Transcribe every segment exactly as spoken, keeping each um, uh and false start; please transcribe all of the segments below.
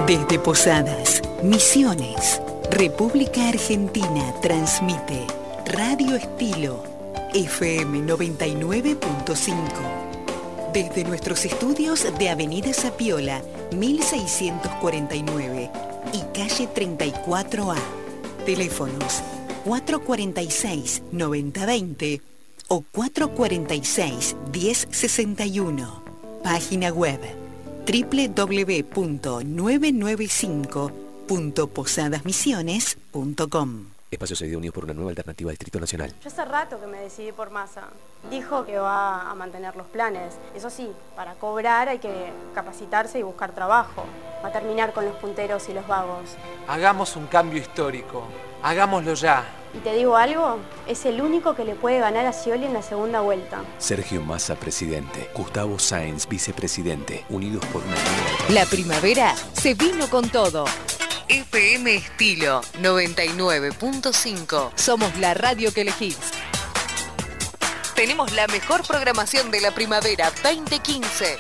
Desde Posadas, Misiones, República Argentina transmite Radio Estilo F M noventa y nueve punto cinco. Desde nuestros estudios de Avenida Zapiola, mil seiscientos cuarenta y nueve y calle treinta y cuatro A. Teléfonos cuatro cuatro seis, nueve cero dos cero o cuatro cuatro seis, diez sesenta y uno. Página web doble u doble u doble u punto novecientos noventa y cinco punto posadas misiones punto com. Espacio Cedido Unidos por una nueva alternativa Distrito Nacional. Yo hace rato que me decidí por Massa. Dijo que va a mantener los planes. Eso sí, para cobrar hay que capacitarse y buscar trabajo. Va a terminar con los punteros y los vagos. Hagamos un cambio histórico. Hagámoslo ya. Y te digo algo, es el único que le puede ganar a Scioli en la segunda vuelta. Sergio Massa, presidente. Gustavo Sáenz, vicepresidente. Unidos por una nueva... La primavera se vino con todo. F M Estilo noventa y nueve punto cinco. Somos la radio que elegís. Tenemos la mejor programación de la primavera veinte quince.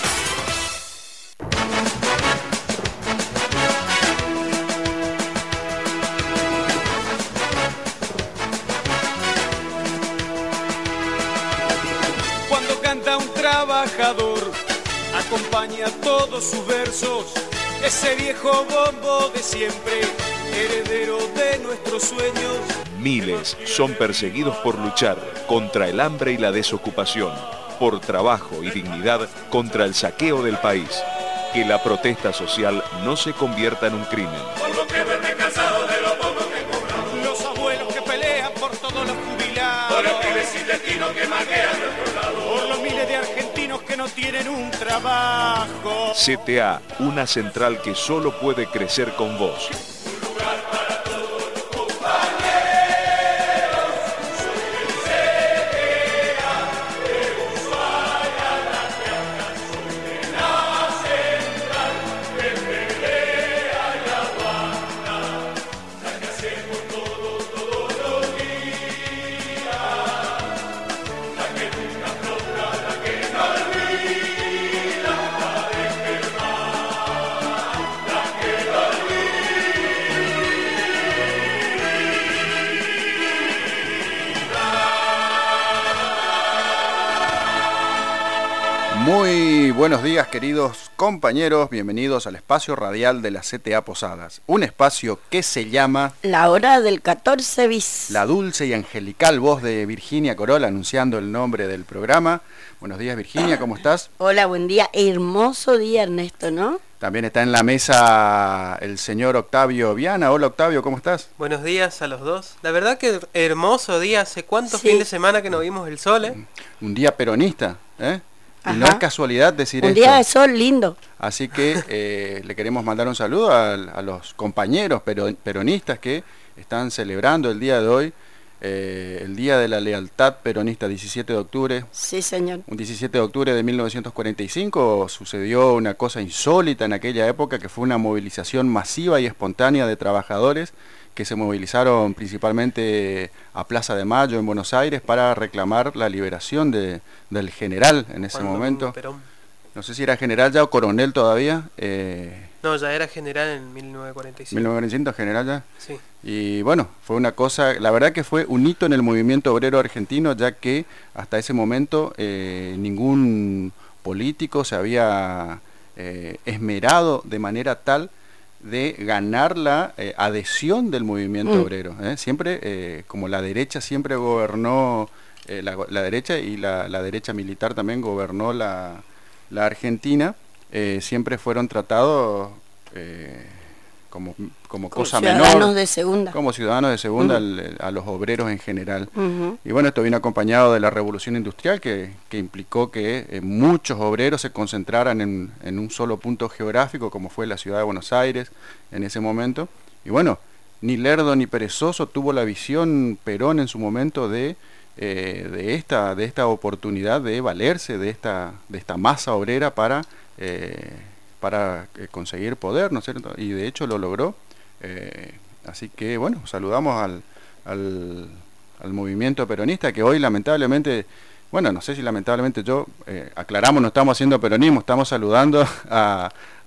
Cuando canta un trabajador, acompaña todos sus versos. Ese viejo bombo de siempre, heredero de nuestros sueños. Miles son perseguidos por luchar contra el hambre y la desocupación, por trabajo y dignidad contra el saqueo del país. Que la protesta social no se convierta en un crimen. Por lo que duerme cansado de lo poco que cobran. Los abuelos que pelean por todos los jubilados. Por los pibes sin destino que maquean nuestro lado. Por los miles de argentinos que no tienen un trabajo. C T A, una central que solo puede crecer con vos. Muy buenos días, queridos compañeros, bienvenidos al espacio radial de la C T A Posadas, un espacio que se llama La Hora del catorce bis. La dulce y angelical voz de Virginia Corola anunciando el nombre del programa. Buenos días, Virginia, ¿cómo estás? Hola, buen día, hermoso día, Ernesto, ¿no? También está en la mesa el señor Octavio Viana. Hola, Octavio, ¿cómo estás? Buenos días a los dos. La verdad que hermoso día, hace cuántos Sí. fines de semana que no vimos el sol, ¿eh? Un día peronista, ¿eh? Y Ajá. no es casualidad decir Un esto. día de sol lindo. Así que eh, le queremos mandar un saludo a, a los compañeros pero, peronistas que están celebrando el día de hoy, eh, el Día de la Lealtad Peronista, diecisiete de octubre. Sí, señor. Un diecisiete de octubre de mil novecientos cuarenta y cinco sucedió una cosa insólita en aquella época, que fue una movilización masiva y espontánea de trabajadores que se movilizaron principalmente a Plaza de Mayo en Buenos Aires para reclamar la liberación de, del general en ese Cuando momento. Perón. No sé si era general ya o coronel todavía. Eh, No, ya era general en mil novecientos cuarenta y cinco. mil novecientos cuarenta y cinco, general ya. Sí. Y bueno, fue una cosa, la verdad que fue un hito en el movimiento obrero argentino, ya que hasta ese momento eh, ningún político se había eh, esmerado de manera tal de ganar la eh, adhesión del movimiento Mm. obrero. ¿eh? Siempre, eh, como la derecha siempre gobernó, eh, la, la derecha y la, la derecha militar también gobernó la, la Argentina, eh, siempre fueron tratados eh, como, como Como cosa ciudadanos menor, de segunda. como ciudadanos de segunda, Ujú. al- a los obreros en general. Ujú. Y bueno, esto vino acompañado de la revolución industrial que, que implicó que eh, muchos obreros se concentraran en, en un solo punto geográfico, como fue la ciudad de Buenos Aires en ese momento. Y bueno, ni lerdo ni perezoso tuvo la visión Perón en su momento de, eh, de, esta, de esta oportunidad de valerse de esta, de esta masa obrera para, eh, para eh, conseguir poder, ¿no es cierto? Y de hecho lo logró. Eh, así que bueno, saludamos al, al, al movimiento peronista, que hoy lamentablemente, bueno, no sé si lamentablemente yo, eh, aclaramos, no estamos haciendo peronismo, estamos saludando a,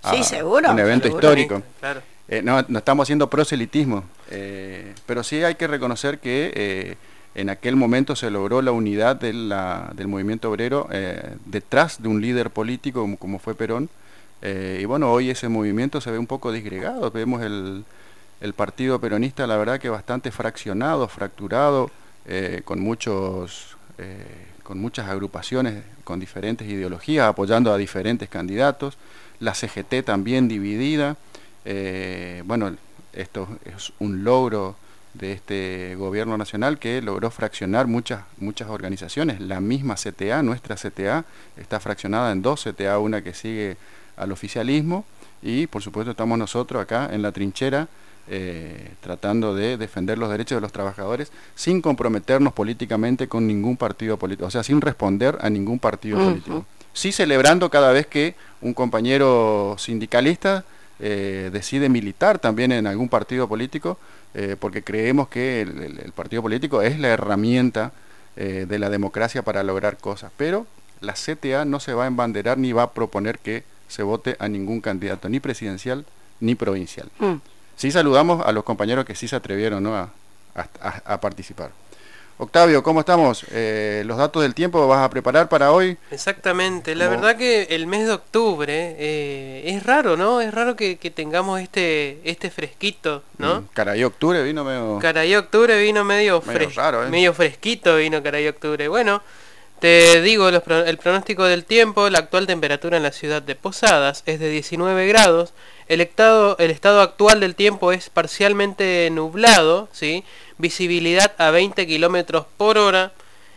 Sí, a seguro, un evento seguro. histórico. Claro. Eh, no, no estamos haciendo proselitismo, eh, pero sí hay que reconocer que eh, en aquel momento se logró la unidad de la, del movimiento obrero eh, detrás de un líder político como, como fue Perón. Eh, y bueno, hoy ese movimiento se ve un poco disgregado. Vemos el, el partido peronista, la verdad que bastante fraccionado, fracturado, eh, con muchos... Eh, con muchas agrupaciones con diferentes ideologías, apoyando a diferentes candidatos, la C G T también dividida. Eh, bueno, esto es un logro de este gobierno nacional que logró fraccionar muchas, muchas organizaciones. La misma C T A, nuestra C T A, está fraccionada en dos C T A, una que sigue al oficialismo y por supuesto estamos nosotros acá en la trinchera, Eh, tratando de defender los derechos de los trabajadores sin comprometernos políticamente con ningún partido político, o sea, sin responder a ningún partido uh-huh. político. Sí celebrando cada vez que un compañero sindicalista eh, decide militar también en algún partido político, eh, porque creemos que el, el, el partido político es la herramienta eh, de la democracia para lograr cosas, pero la C T A no se va a embanderar ni va a proponer que se vote a ningún candidato, ni presidencial ni provincial. Uh-huh. Sí saludamos a los compañeros que sí se atrevieron, ¿no? a, a, a participar. Octavio, ¿cómo estamos? Eh, ¿Los datos del tiempo vas a preparar para hoy? Exactamente, la ¿Cómo? verdad que el mes de octubre eh, es raro, ¿no? Es raro que, que tengamos este este fresquito, ¿no? Mm, caray, octubre vino medio... Caray, octubre vino medio, medio, fres- raro, ¿eh? medio fresquito, vino caray, octubre. Bueno, te digo los pro- el pronóstico del tiempo. La actual temperatura en la ciudad de Posadas es de diecinueve grados. El estado, el estado actual del tiempo es parcialmente nublado, ¿sí? Visibilidad a veinte kilómetros por hora.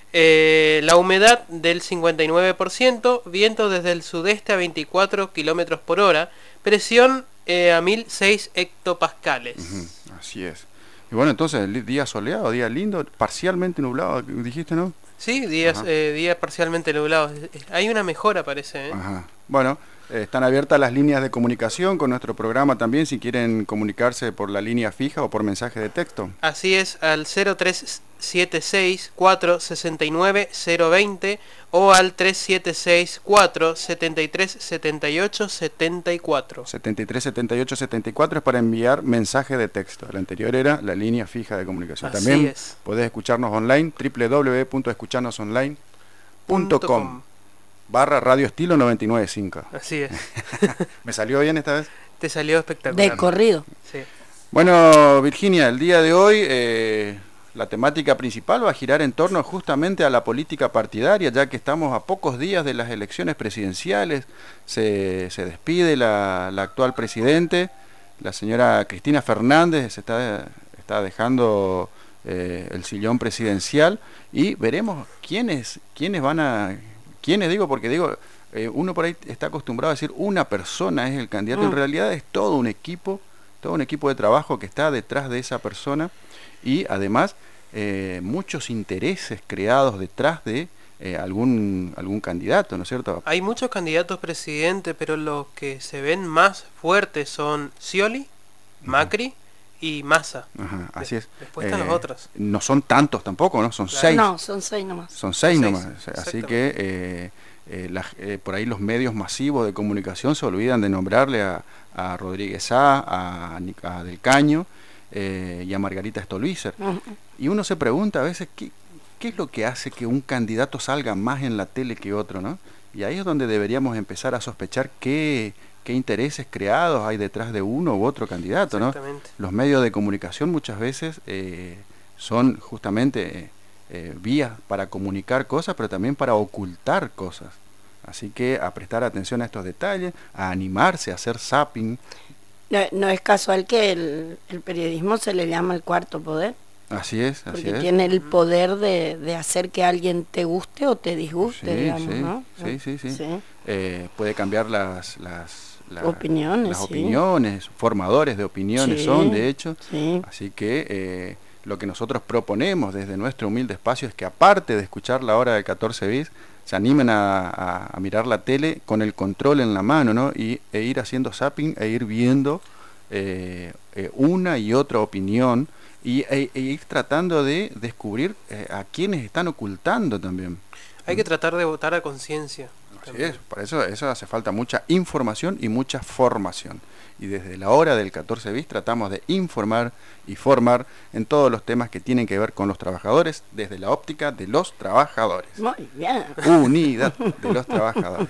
Eh, la humedad del cincuenta y nueve por ciento. Viento desde el sudeste a veinticuatro kilómetros por hora. Presión eh, a mil seis hectopascales. Uh-huh, así es. Y bueno, entonces, el día soleado, día lindo, parcialmente nublado, dijiste, ¿no? Sí, días, eh, días parcialmente nublados. Hay una mejora, parece, ¿eh? Ajá. Bueno, eh, están abiertas las líneas de comunicación con nuestro programa también, si quieren comunicarse por la línea fija o por mensaje de texto. Así es, al cero tres siete seis cuatro seis nueve cero dos cero o al tres siete seis cuatro siete tres siete ocho siete cuatro. setenta y tres setenta y ocho setenta y cuatro es para enviar mensaje de texto. La anterior era la línea fija de comunicación. Así También es. podés escucharnos online, doble u doble u doble u punto escucharnos online punto com barra Radio Estilo noventa y nueve punto cinco. Así es. ¿Me salió bien esta vez? Te salió espectacular. De corrido. Sí. Bueno, Virginia, el día de hoy eh, la temática principal va a girar en torno justamente a la política partidaria, ya que estamos a pocos días de las elecciones presidenciales. Se, se despide la, la actual presidente, la señora Cristina Fernández, se está, está dejando eh, el sillón presidencial y veremos quiénes, quiénes van a... ¿Quiénes digo? Porque digo, eh, uno por ahí está acostumbrado a decir una persona es el candidato, mm. en realidad es todo un equipo, todo un equipo de trabajo que está detrás de esa persona y además eh, muchos intereses creados detrás de eh, algún, algún candidato, ¿no es cierto? Hay muchos candidatos presidente, pero los que se ven más fuertes son Scioli, Macri y Massa. Ajá, así es. Después están eh, los otros. No son tantos tampoco, ¿no? Son Claro. seis. No, son seis nomás. Son seis, Seis, nomás. Así que eh, eh, la, eh, por ahí los medios masivos de comunicación se olvidan de nombrarle a, a Rodríguez A, a, a Del Caño eh, y a Margarita Stolbizer. Uh-huh. Y uno se pregunta a veces qué, qué es lo que hace que un candidato salga más en la tele que otro, ¿no? Y ahí es donde deberíamos empezar a sospechar qué, qué intereses creados hay detrás de uno u otro candidato, ¿no? Los medios de comunicación muchas veces eh, son justamente eh, vías para comunicar cosas, pero también para ocultar cosas. Así que a prestar atención a estos detalles, a animarse, a hacer zapping. No, no es casual que el, el periodismo se le llama el cuarto poder. Así es, así porque es. tiene el poder de, de hacer que alguien te guste o te disguste, sí, digamos, sí, ¿no? Sí, sí, sí. sí. Eh, puede cambiar las, las, la, opiniones, las sí. opiniones, formadores de opiniones sí, son, de hecho. Sí. Así que eh, lo que nosotros proponemos desde nuestro humilde espacio es que aparte de escuchar la hora del catorce bis, se animen a, a, a mirar la tele con el control en la mano, ¿no? Y, e ir haciendo zapping e ir viendo eh, eh, una y otra opinión y e, e ir tratando de descubrir eh, a quienes están ocultando también. Hay que tratar de votar a conciencia. Así es, para eso, eso hace falta mucha información y mucha formación. Y desde la hora del catorce bis tratamos de informar y formar en todos los temas que tienen que ver con los trabajadores, desde la óptica de los trabajadores. Muy bien. Unidad de los trabajadores.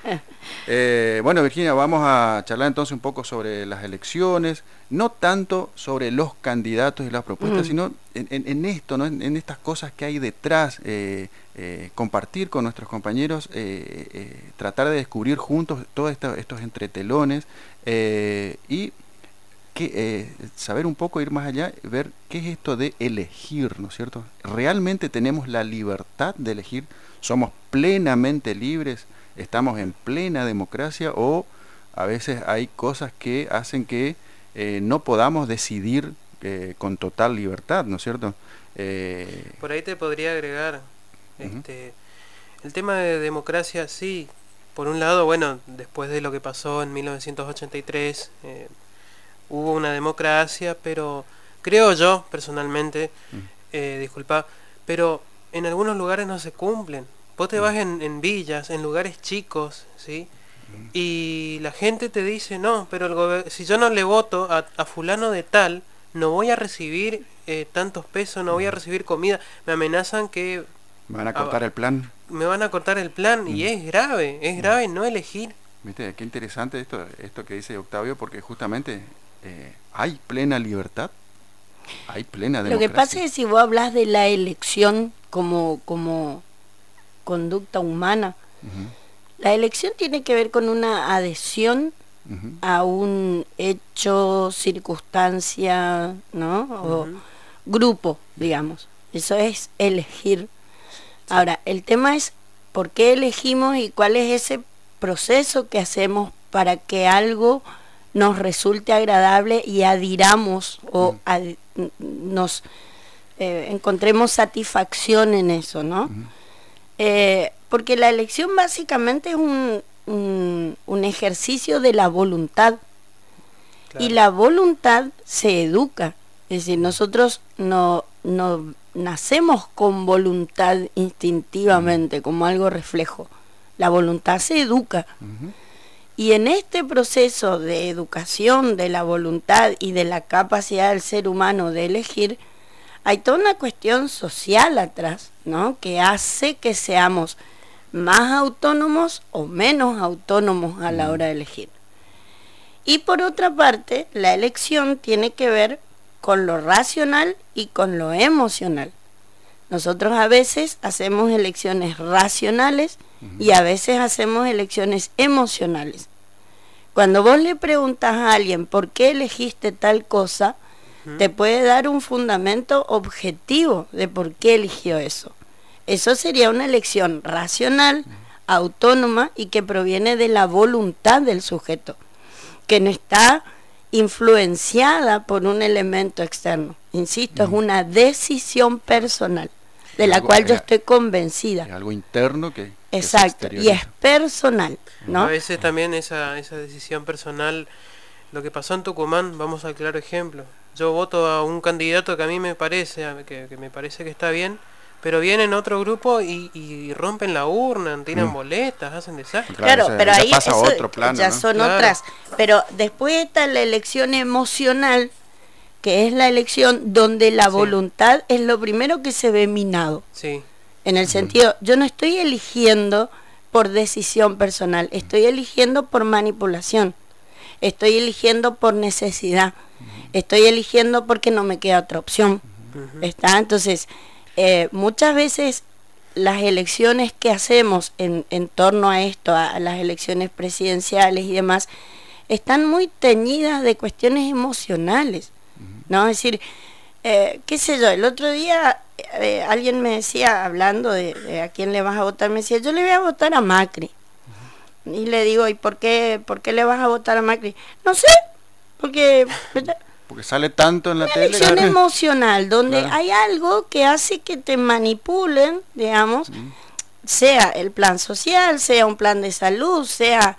Eh, bueno, Virginia, vamos a charlar entonces un poco sobre las elecciones, no tanto sobre los candidatos y las propuestas, mm. sino en, en, en esto, ¿no? en, en estas cosas que hay detrás, eh, eh, compartir con nuestros compañeros, eh, eh, tratar de descubrir juntos todos estos, estos entretelones eh, y que, eh, saber un poco, ir más allá, ver qué es esto de elegir, ¿no es cierto? ¿Realmente tenemos la libertad de elegir? ¿Somos plenamente libres? ¿Estamos en plena democracia o a veces hay cosas que hacen que eh, no podamos decidir eh, con total libertad, ¿no es cierto? Eh... Por ahí te podría agregar uh-huh. este, el tema de democracia, sí. Por un lado, bueno, después de lo que pasó en mil novecientos ochenta y tres, eh, hubo una democracia, pero creo yo, personalmente, uh-huh. eh, disculpa, pero en algunos lugares no se cumplen. Vos te vas en, en villas, en lugares chicos, ¿sí? Y la gente te dice, no, pero el gober- si yo no le voto a, a fulano de tal, no voy a recibir eh, tantos pesos, no voy a recibir comida. Me amenazan que... Me van a cortar a, el plan. Me van a cortar el plan, mm. y es grave, es grave no elegir. Viste, qué interesante esto, esto que dice Octavio, porque justamente eh, hay plena libertad, hay plena democracia. Lo que pasa es que si vos hablas de la elección como... como conducta humana. Uh-huh. La elección tiene que ver con una adhesión uh-huh. a un hecho, circunstancia, ¿no? O uh-huh. grupo, digamos. Eso es elegir. Ahora, el tema es por qué elegimos y cuál es ese proceso que hacemos para que algo nos resulte agradable y adhiramos uh-huh. o ad- nos eh, encontremos satisfacción en eso, ¿no? Uh-huh. Eh, porque la elección básicamente es un, un, un ejercicio de la voluntad. Claro. Y la voluntad se educa. Es decir, nosotros no, no nacemos con voluntad instintivamente, uh-huh. como algo reflejo. La voluntad se educa. Uh-huh. Y en este proceso de educación de la voluntad y de la capacidad del ser humano de elegir, hay toda una cuestión social atrás, ¿no? Que hace que seamos más autónomos o menos autónomos a la hora de elegir. Y por otra parte, la elección tiene que ver con lo racional y con lo emocional. Nosotros a veces hacemos elecciones racionales uh-huh. y a veces hacemos elecciones emocionales. Cuando vos le preguntas a alguien por qué elegiste tal cosa, te puede dar un fundamento objetivo de por qué eligió eso. Eso sería una elección racional, autónoma y que proviene de la voluntad del sujeto, que no está influenciada por un elemento externo. Insisto, es una decisión personal de la cual yo estoy convencida. Es algo interno que... Exacto, y es personal, ¿no? A veces también esa, esa decisión personal, lo que pasó en Tucumán, vamos al claro ejemplo. Yo voto a un candidato que a mí me parece que, que me parece que está bien, pero vienen otro grupo y, y rompen la urna, tiran mm. boletas, hacen desastre. Claro, claro, pero ahí pasa eso otro plano, ya ¿no? son Claro. otras. Pero después está la elección emocional, que es la elección donde la sí. voluntad es lo primero que se ve minado. Sí. En el sentido, yo no estoy eligiendo por decisión personal, estoy eligiendo por manipulación, estoy eligiendo por necesidad, estoy eligiendo porque no me queda otra opción. Uh-huh. ¿Está? Entonces, eh, muchas veces las elecciones que hacemos en, en torno a esto, a, a las elecciones presidenciales y demás, están muy teñidas de cuestiones emocionales, ¿no? Es decir, eh, qué sé yo, el otro día eh, alguien me decía, hablando de, de a quién le vas a votar, me decía, yo le voy a votar a Macri. Uh-huh. Y le digo, ¿y por qué, por qué le vas a votar a Macri? No sé, porque... Porque sale tanto en la una tele. Elección claro. emocional, donde claro. hay algo que hace que te manipulen, digamos, uh-huh. sea el plan social, sea un plan de salud, sea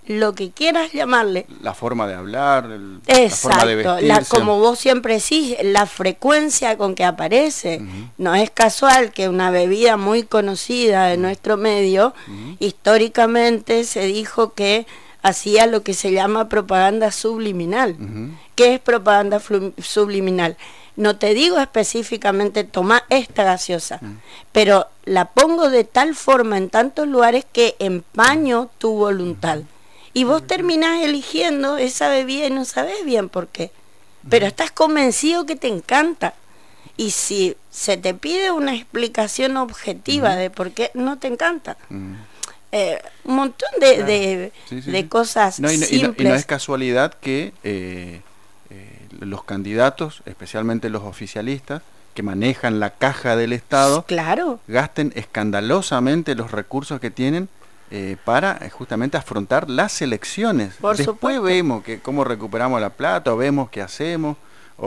lo que quieras llamarle. La forma de hablar, el, Exacto, la forma de vestirse. La, como vos siempre decís, la frecuencia con que aparece. Uh-huh. No es casual que una bebida muy conocida de uh-huh. nuestro medio, uh-huh. históricamente se dijo que hacía lo que se llama propaganda subliminal. Uh-huh. ¿Qué es propaganda flu- subliminal? No te digo específicamente toma esta gaseosa, uh-huh. pero la pongo de tal forma en tantos lugares que empaño tu voluntad. Uh-huh. Y vos terminás eligiendo esa bebida y no sabés bien por qué. Pero estás convencido que te encanta. Y si se te pide una explicación objetiva uh-huh. de por qué no te encanta. Uh-huh. Eh, un montón de, claro. de, sí, sí, de sí. cosas no, y, no, simples. Y no, y no es casualidad que eh, eh, los candidatos, especialmente los oficialistas, que manejan la caja del Estado, claro. gasten escandalosamente los recursos que tienen Eh, para eh, justamente afrontar las elecciones. Por Después supuesto. Vemos que cómo recuperamos la plata, o vemos qué hacemos,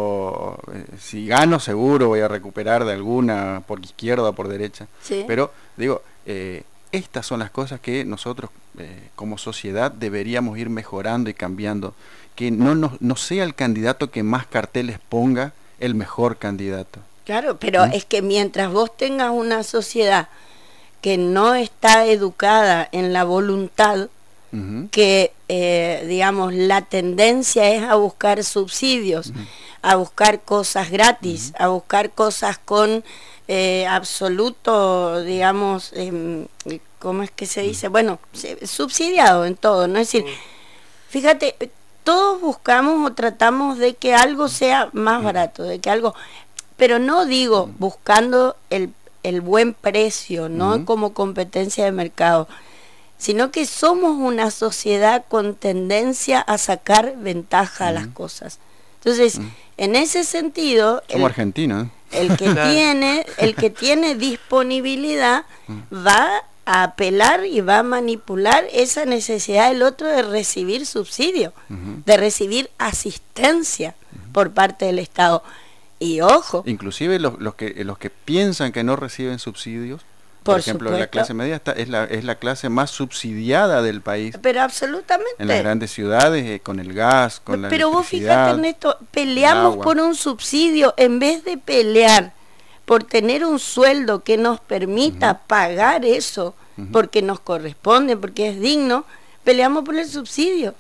o eh, si gano seguro voy a recuperar de alguna por izquierda o por derecha. Sí. Pero digo, eh, estas son las cosas que nosotros eh, como sociedad deberíamos ir mejorando y cambiando. Que no, no, no sea el candidato que más carteles ponga el mejor candidato. Claro, pero ¿Mm? es que mientras vos tengas una sociedad que no está educada en la voluntad, uh-huh. que eh, digamos la tendencia es a buscar subsidios, uh-huh. a buscar cosas gratis, uh-huh. a buscar cosas con eh, absoluto, digamos, eh, ¿cómo es que se dice? Uh-huh. Bueno, subsidiado en todo, ¿no? Es decir, uh-huh. fíjate, todos buscamos o tratamos de que algo sea más uh-huh. barato, de que algo, pero no digo uh-huh. buscando el el buen precio, no uh-huh. como competencia de mercado, sino que somos una sociedad con tendencia a sacar ventaja uh-huh. a las cosas. Entonces, uh-huh. en ese sentido, somos argentinos, ¿eh? el que claro. tiene, el que tiene disponibilidad uh-huh. va a apelar y va a manipular esa necesidad del otro de recibir subsidio, uh-huh. de recibir asistencia uh-huh. por parte del Estado. Y ojo, inclusive los, los que los que piensan que no reciben subsidios, por, por ejemplo, supuesto. La clase media está, es la es la clase más subsidiada del país. Pero absolutamente. En las grandes ciudades, eh, con el gas, con la Pero electricidad. Pero vos fíjate en esto, peleamos por un subsidio en vez de pelear por tener un sueldo que nos permita uh-huh. pagar eso, uh-huh. porque nos corresponde, porque es digno, peleamos por el subsidio.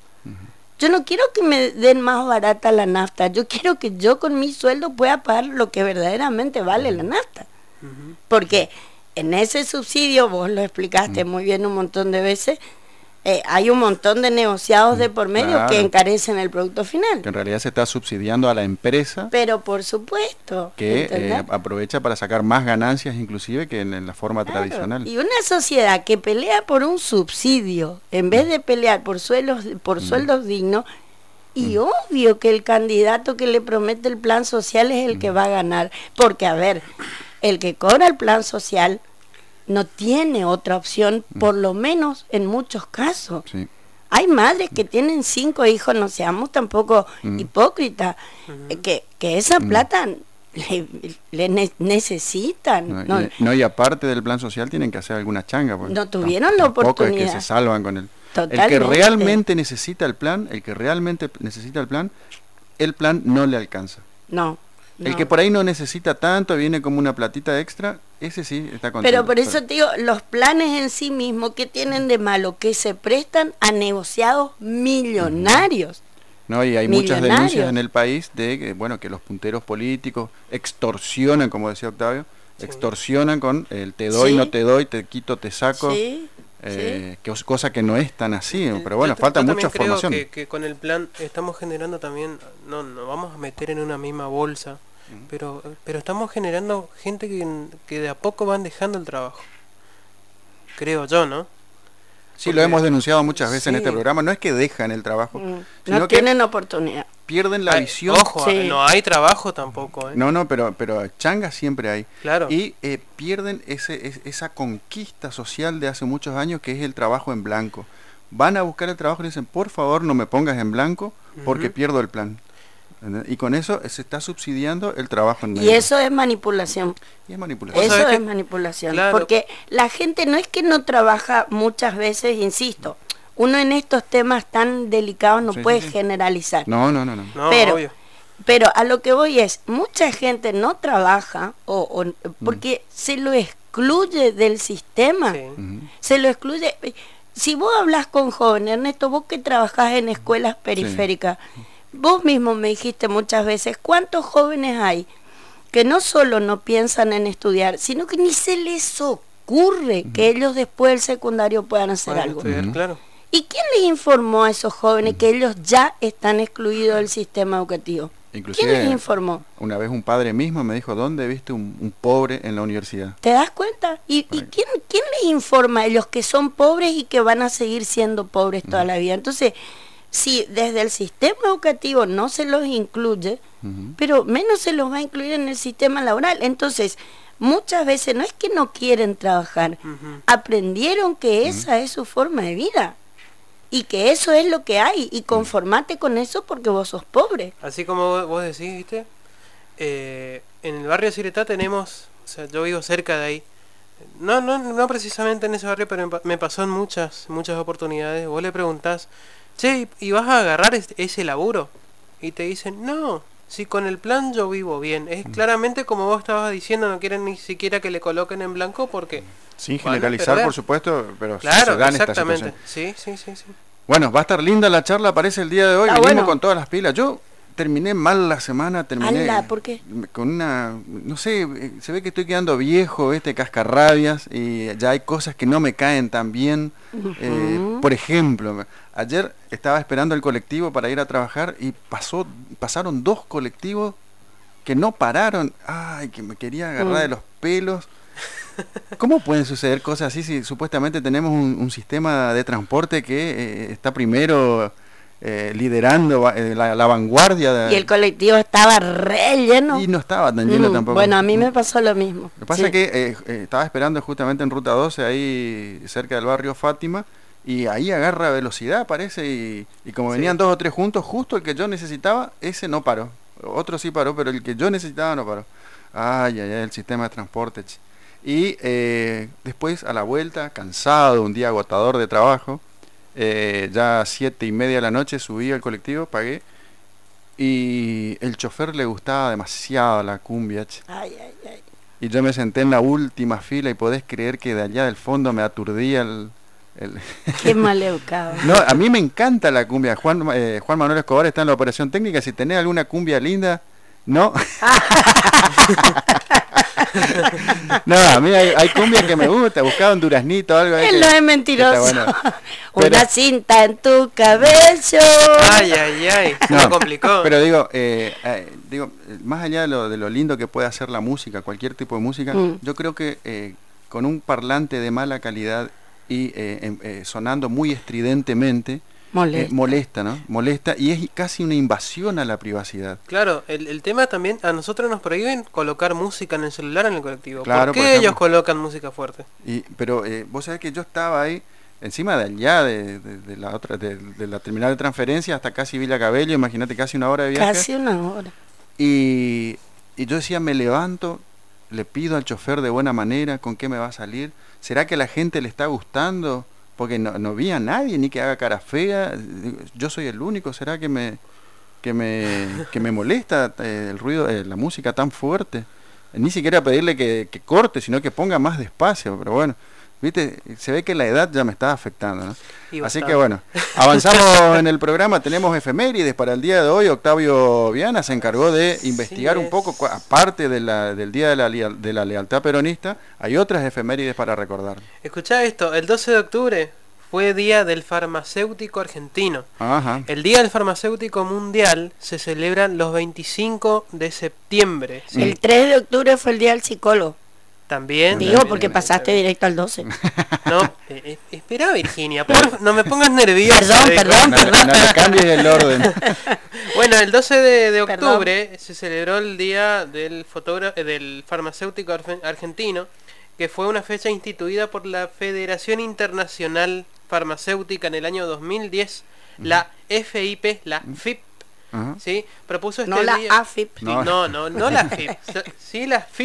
Yo no quiero que me den más barata la nafta, yo quiero que yo con mi sueldo pueda pagar lo que verdaderamente vale la nafta. Uh-huh. Porque en ese subsidio, vos lo explicaste uh-huh. muy bien un montón de veces, eh, hay un montón de negociados uh-huh. de por medio claro. que encarecen el producto final. Que en realidad se está subsidiando a la empresa. Pero por supuesto. Que eh, aprovecha para sacar más ganancias inclusive que en, en la forma claro. tradicional. Y una sociedad que pelea por un subsidio, en vez de pelear por sueldos, por uh-huh. sueldos dignos, y uh-huh. obvio que el candidato que le promete el plan social es el uh-huh. que va a ganar. Porque, a ver, el que cobra el plan social no tiene otra opción, por lo menos en muchos casos. Sí. Hay madres que tienen cinco hijos, no seamos tampoco mm. hipócritas, mm. que, que esa plata mm. le, le ne- necesitan. No, no, y, no, y aparte del plan social tienen que hacer alguna changa. Pues, no tuvieron la oportunidad. Es que se salvan con el... Totalmente. El que realmente necesita el plan, el que realmente necesita el plan, el plan no le alcanza. No. No. El que por ahí no necesita tanto, viene como una platita extra, ese sí está contento. Pero por eso te digo, los planes en sí mismos, ¿qué tienen de malo? Que se prestan a negociados millonarios. No, y hay muchas denuncias en el país de que, bueno, que los punteros políticos extorsionan, como decía Octavio, sí. extorsionan con el te doy, sí. no te doy, te quito, te saco. Sí. Eh, sí. que, cosa que no es tan así, pero bueno, yo, falta yo mucha creo formación. Que, que con el plan estamos generando también, no nos vamos a meter en una misma bolsa, uh-huh. pero pero estamos generando gente que, que de a poco van dejando el trabajo, creo yo, ¿no? Sí, porque lo hemos denunciado muchas veces sí. en este programa, no es que dejan el trabajo, mm. sino no tienen oportunidad. Pierden la hay, visión. Ojo, sí. no hay trabajo tampoco. ¿eh? No, no, pero pero changa siempre hay. Claro. Y eh, pierden ese es, esa conquista social de hace muchos años que es el trabajo en blanco. Van a buscar el trabajo y dicen, por favor no me pongas en blanco porque uh-huh. pierdo el plan. ¿Entendés? Y con eso se está subsidiando el trabajo en negro. Y eso es manipulación. Y es manipulación. Eso es que, manipulación. claro. Porque la gente no es que no trabaja muchas veces, insisto, uno en estos temas tan delicados no Sí, puede sí, sí. generalizar. No, no, no, no. No, pero, obvio. pero a lo que voy es, mucha gente no trabaja o, o- porque se lo excluye del sistema. Sí. Ujú. Se lo excluye. Si vos hablas con jóvenes, Ernesto, vos que trabajás en escuelas periféricas, vos mismo me dijiste muchas veces, ¿cuántos jóvenes hay que no solo no piensan en estudiar, sino que ni se les ocurre que ellos después del secundario puedan hacer Bueno, algo? estudiar, claro. ¿Y quién les informó a esos jóvenes que ellos ya están excluidos del sistema educativo? Inclusive, ¿Quién les informó? una vez un padre mismo me dijo, ¿dónde viste un, un pobre en la universidad? ¿Te das cuenta? ¿Y, y quién, quién les informa a ellos que son pobres y que van a seguir siendo pobres toda la vida? Entonces, si desde el sistema educativo no se los incluye, Ujú. pero menos se los va a incluir en el sistema laboral. Entonces, muchas veces no es que no quieren trabajar, Ujú. aprendieron que esa es su forma de vida y que eso es lo que hay y conformate con eso porque vos sos pobre. Así como vos- vos decís, ¿viste? Eh, en el barrio Ciretá tenemos, o sea, yo vivo cerca de ahí. No, no, no precisamente en ese barrio, pero me pa- me pasó en muchas, muchas oportunidades. Vos le preguntás, che, ¿y y vas a agarrar es- ese laburo? Y te dicen, no, si con el plan yo vivo bien. Es claramente como vos estabas diciendo, no quieren ni siquiera que le coloquen en blanco porque... Sin van a generalizar, perder. por supuesto, pero Claro, se dan estas exactamente. situaciones. Sí, sí, sí, sí. Bueno, va a estar linda la charla, parece el día de hoy. Ah, Venimos bueno. con todas las pilas. Yo terminé mal la semana, terminé Ala, ¿por qué? con una, no sé, eh, se ve que estoy quedando viejo, este cascarrabias, y ya hay cosas que no me caen tan bien. Eh, Ujú. por ejemplo, ayer estaba esperando el colectivo para ir a trabajar y pasó, pasaron dos colectivos que no pararon. Ay, que me quería agarrar Mm. de los pelos. ¿Cómo pueden suceder cosas así si supuestamente tenemos un, un sistema de transporte que eh, está primero eh, liderando va- eh, la, la vanguardia de, Y el colectivo estaba re lleno. y no estaba tan lleno Mm, tampoco? Bueno, a mí me pasó lo mismo. Lo que pasa Sí. es que eh, eh, estaba esperando justamente en Ruta doce, ahí cerca del barrio Fátima, y ahí agarra velocidad, parece, y, y como Sí. venían dos o tres juntos, justo el que yo necesitaba, ese no paró. Otro sí paró, pero el que yo necesitaba no paró. Ay, ay, ay, el sistema de transporte. ch. Y eh, después, a la vuelta, cansado, un día agotador de trabajo, eh, ya a siete y media de la noche subí al colectivo, pagué, y el chofer le gustaba demasiado la cumbia. ch. Ay, ay, ay. Y yo me senté en la última fila y podés creer que de allá del fondo me aturdía el... el- Qué mal educado. No, a mí me encanta la cumbia. Juan, eh, Juan Manuel Escobar está en la operación técnica. Si tenés alguna cumbia linda, no. No, a mí hay, hay cumbia que me gusta. Buscaba un duraznito o algo. ahí Él que- no es que mentiroso. está bueno. Una Pero- cinta en tu cabello. Ay, ay, ay, se No, me complicó. Pero digo, eh, eh, digo, eh, más allá de lo, de lo lindo que puede hacer la música, cualquier tipo de música, Mm. yo creo que eh, con un parlante de mala calidad y eh, em- eh, sonando muy estridentemente, Molesta. eh, molesta, ¿no? Molesta y es casi una invasión a la privacidad. Claro, el, el tema también, a nosotros nos prohíben colocar música en el celular en el colectivo. Claro, ¿Por qué por ejemplo. ellos colocan música fuerte? Y, pero eh, vos sabés que yo estaba ahí, encima de allá, de, de- de la otra, de, de la terminal de transferencia hasta casi Villa Cabello, imagínate casi una hora de viaje. Casi una hora. Y, y yo decía, me levanto, le pido al chofer de buena manera con qué me va a salir. ¿Será que a la gente le está gustando? Porque no, no vi a nadie ni que haga cara fea. Digo, yo soy el único. ¿Será que me que me, que me molesta eh, el ruido, eh, la música tan fuerte? Ni siquiera pedirle que, que corte, sino que ponga más despacio. Pero bueno, viste, se ve que la edad ya me está afectando, ¿no? Y Así bastante. que bueno, avanzamos en el programa, tenemos efemérides para el día de hoy. Octavio Viana se encargó de investigar Sí un es. poco, cua- aparte de la, del Día de la, Leal- de la Lealtad Peronista, hay otras efemérides para recordar. Escuchá esto, el doce de octubre fue Día del Farmacéutico Argentino. Ajá. El Día del Farmacéutico Mundial se celebra los veinticinco de septiembre. ¿sí? El tres de octubre fue el día del psicólogo. También. Digo, también, porque también, pasaste también. directo al doce. No, eh, eh, espera Virginia, por- no me pongas nerviosa. Perdón, dijo. perdón, No, perdón. no le cambies el orden. Bueno, el doce de, de Perdón. octubre se celebró el Día del, fotógra- eh, del Farmacéutico Arfe- Argentino, que fue una fecha instituida por la Federación Internacional Farmacéutica en el año dos mil diez, la F I P, la F I P, Ajá. ¿sí? Propuso este No la día... A F I P. Sí, No. no, no, no la F I P, sí la F I P.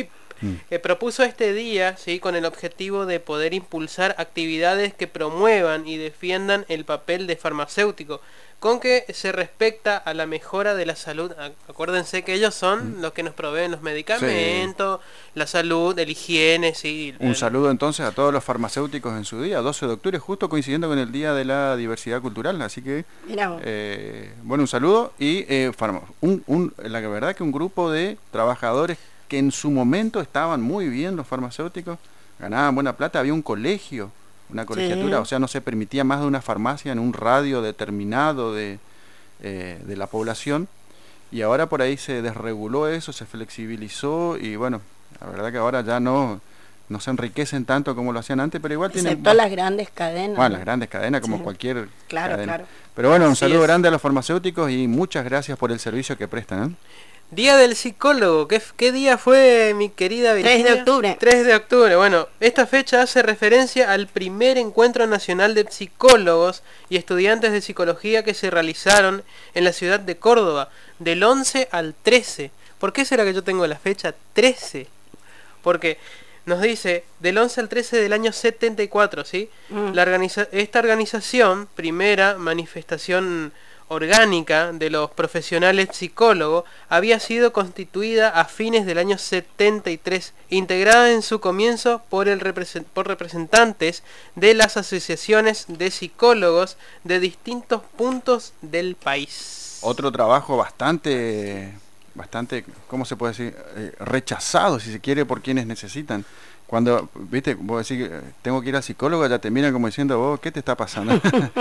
mm. eh, propuso este día, ¿sí? Con el objetivo de poder impulsar actividades que promuevan y defiendan el papel de farmacéutico, con que se respecta a la mejora de la salud. Acuérdense que ellos son mm. los que nos proveen los medicamentos, sí. la salud, el higiene, sí. Un el... saludo entonces a todos los farmacéuticos en su día, doce de octubre, justo coincidiendo con el Día de la Diversidad Cultural, así que eh, bueno, un saludo y eh, un, un, la verdad que un grupo de trabajadores que en su momento estaban muy bien, los farmacéuticos, ganaban buena plata, había un colegio, una colegiatura, sí. o sea, no se permitía más de una farmacia en un radio determinado de, eh, de la población, y ahora por ahí se desreguló eso, se flexibilizó, y bueno, la verdad que ahora ya no, no se enriquecen tanto como lo hacían antes, pero igual tienen... Excepto las grandes cadenas. Bueno, las grandes cadenas, como sí. cualquier claro, cadena. Claro. Pero bueno, un Así saludo es. grande a los farmacéuticos y muchas gracias por el servicio que prestan, ¿eh? Día del psicólogo. ¿Qué, ¿Qué día fue, mi querida Virginia? tres de octubre. tres de octubre. Bueno, esta fecha hace referencia al primer encuentro nacional de psicólogos y estudiantes de psicología que se realizaron en la ciudad de Córdoba, del once al trece. ¿Por qué será que yo tengo la fecha trece? Porque nos dice del once al trece del año setenta y cuatro, ¿sí? Mm. La organiza- esta organización, primera manifestación orgánica de los profesionales psicólogos, había sido constituida a fines del año setenta y tres, integrada en su comienzo por, el represent- por representantes de las asociaciones de psicólogos de distintos puntos del país. Otro trabajo bastante, bastante, ¿cómo se puede decir? Eh, rechazado, si se quiere, por quienes necesitan. Cuando, viste, vos decís, tengo que ir al psicólogo, ya te miran como diciendo, vos, ¿qué te está pasando?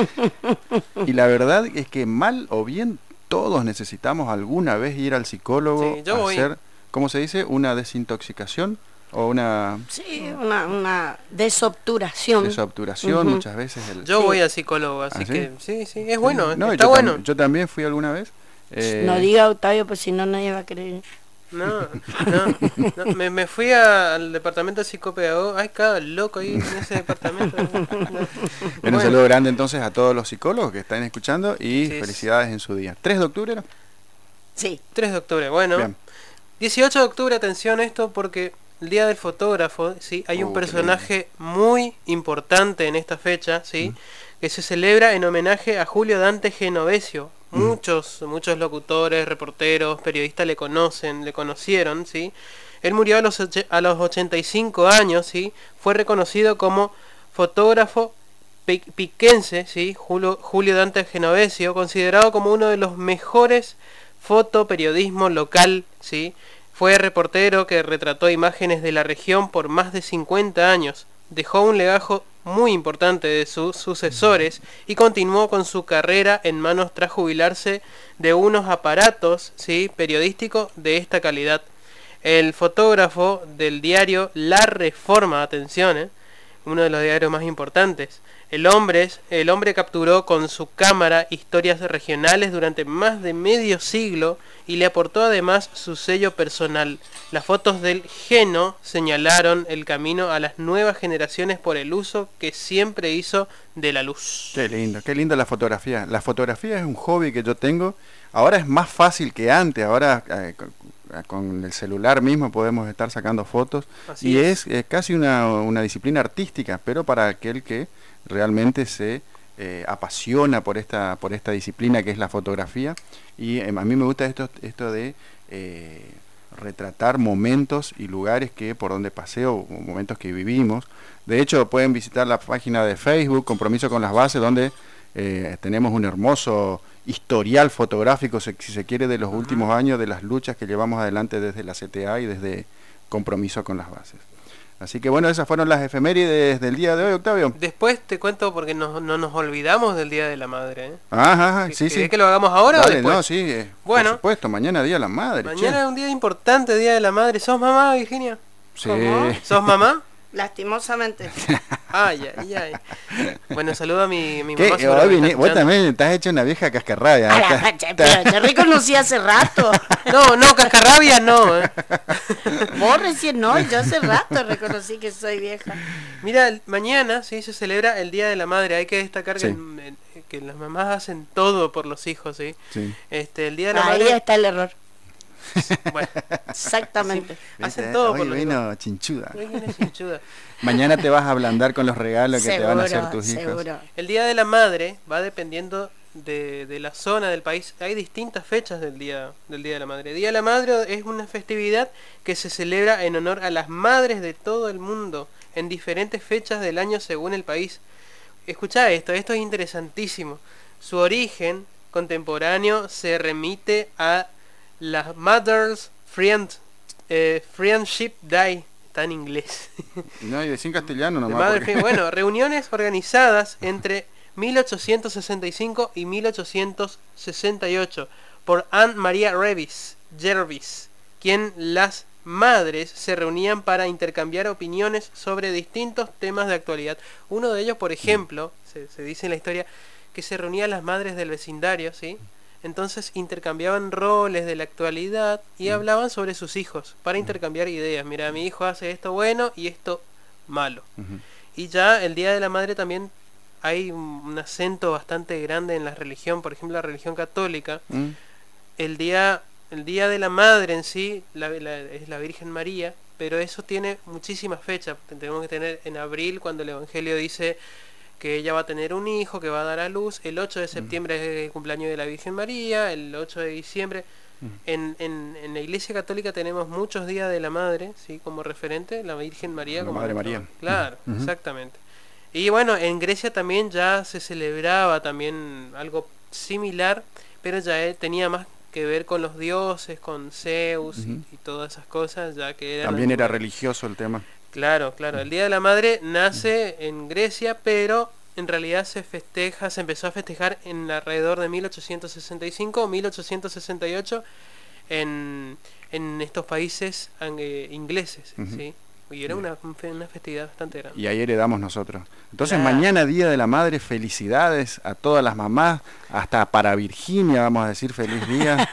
Y la verdad es que mal o bien todos necesitamos alguna vez ir al psicólogo sí, yo a voy. hacer, ¿cómo se dice? Una desintoxicación o una... Sí, una, una desobturación. Desobturación, uh-huh. muchas veces. El... Yo sí. voy al psicólogo, así ¿Ah, sí? que sí, sí, es bueno, no, está yo bueno. Tam- yo también fui alguna vez. Eh... No diga Octavio, pues si no nadie va a creer. No, no, no. Me, me fui a, al departamento de psicopedagogo. Ay, cada loco ahí en ese departamento. No. Bueno, Bueno. un saludo grande entonces a todos los psicólogos que están escuchando y Sí, felicidades en su día. ¿tres de octubre era? Sí. tres de octubre, bueno. Bien. dieciocho de octubre, atención a esto porque el día del fotógrafo, ¿sí? Hay un Oh, personaje muy importante en esta fecha, ¿sí? Mm. Que se celebra en homenaje a Julio Dante Genovesio. Muchos, muchos locutores, reporteros, periodistas le conocen, le conocieron, ¿sí? Él murió a los, och- a los ochenta y cinco años, ¿sí? Fue reconocido como fotógrafo pi- piquense, ¿sí? Julio, Julio Dante Genovesio, considerado como uno de los mejores fotoperiodismo local, ¿sí? Fue reportero que retrató imágenes de la región por más de cincuenta años. Dejó un legajo muy importante de sus sucesores y continuó con su carrera en manos tras jubilarse de unos aparatos, ¿sí? periodísticos de esta calidad. El fotógrafo del diario La Reforma, atención, ¿eh? uno de los diarios más importantes. El hombre, el hombre capturó con su cámara historias regionales durante más de medio siglo y le aportó además su sello personal. Las fotos del Geno señalaron el camino a las nuevas generaciones por el uso que siempre hizo de la luz. Qué lindo, qué linda la fotografía. La fotografía es un hobby que yo tengo. Ahora es más fácil que antes. Ahora eh, con, con el celular mismo podemos estar sacando fotos. Así y es, es, es casi una, una disciplina artística, pero para aquel que realmente se eh, apasiona por esta por esta disciplina que es la fotografía. Y eh, a mí me gusta esto, esto de eh, retratar momentos y lugares que por donde paseo, momentos que vivimos. De hecho, pueden visitar la página de Facebook, Compromiso con las Bases, donde eh, tenemos un hermoso historial fotográfico, si se quiere, de los uh-huh. últimos años, de las luchas que llevamos adelante desde la C T A y desde Compromiso con las Bases. Así que bueno, esas fueron las efemérides del día de hoy, Octavio. Después te cuento porque no, no nos olvidamos del Día de la Madre. ¿eh? Ajá, ajá, sí, sí. ¿Querés que lo hagamos ahora Dale, o después? No, sí, eh, bueno, por supuesto, mañana Día de la Madre. Mañana che. es un día importante, Día de la Madre. ¿Sos mamá, Virginia? Sí. ¿Cómo? ¿Sos mamá? Lastimosamente. Ay, ay, ay. Bueno, saludo a mi, mi ¿Qué? mamá. Hoy vine, vos también estás hecho una vieja cascarrabia. La, pero te reconocí hace rato. No, no, cascarrabia no. ¿eh? Vos recién no, yo hace rato reconocí que soy vieja. Mira, mañana sí se celebra el Día de la Madre. Hay que destacar sí. que, que las mamás hacen todo por los hijos, ¿sí? Sí. Este, el Día de la Ahí Madre. está el error. Bueno, exactamente. Sí, hacen todo hoy por lo vino chinchuda. Hoy viene chinchuda. Mañana te vas a ablandar con los regalos que Seguro, te van a hacer tus seguro. hijos. El Día de la Madre va dependiendo de, de la zona del país. Hay distintas fechas del día, del Día de la Madre. El Día de la Madre es una festividad que se celebra en honor a las madres de todo el mundo, en diferentes fechas del año según el país. Escuchá esto, esto es interesantísimo. Su origen contemporáneo se remite a la Mother's Friend, eh, Friendship Day. Está en inglés. No, y decía en castellano nomás. Mother porque... Friend- Bueno, reuniones organizadas entre mil ochocientos sesenta y cinco y mil ochocientos sesenta y ocho por Anne Maria Revis, Jervis, quien las madres se reunían para intercambiar opiniones sobre distintos temas de actualidad. Uno de ellos, por ejemplo, se, se dice en la historia, que se reunían las madres del vecindario, ¿sí? Entonces intercambiaban roles de la actualidad y mm. hablaban sobre sus hijos para intercambiar ideas. Mira, mi hijo hace esto bueno y esto malo. Uh-huh. Y ya el Día de la Madre también hay un acento bastante grande en la religión, por ejemplo la religión católica. Mm. El día el día de la Madre en sí la, la, es la Virgen María, pero eso tiene muchísimas fechas. Tenemos que tener en abril, cuando el Evangelio dice que ella va a tener un hijo, que va a dar a luz. El ocho de septiembre mm. es el cumpleaños de la Virgen María, el ocho de diciembre. Mm. En, en, en la Iglesia Católica tenemos muchos días de la Madre, ¿sí? Como referente, la Virgen María. La como Madre María. Claro, mm. exactamente. Y bueno, en Grecia también ya se celebraba también algo similar, pero ya eh, tenía más que ver con los dioses, con Zeus uh-huh. y, y todas esas cosas, ya que eran también era religioso el tema. Claro, claro. El Día de la Madre nace en Grecia, pero en realidad se festeja, se empezó a festejar en alrededor de mil ochocientos sesenta y cinco o mil ochocientos sesenta y ocho en, en estos países eh, ingleses, uh-huh. ¿sí? Y era una, una festividad bastante grande. Y ahí heredamos nosotros. Entonces claro. Mañana Día de la Madre, felicidades a todas las mamás, hasta para Virginia vamos a decir feliz día.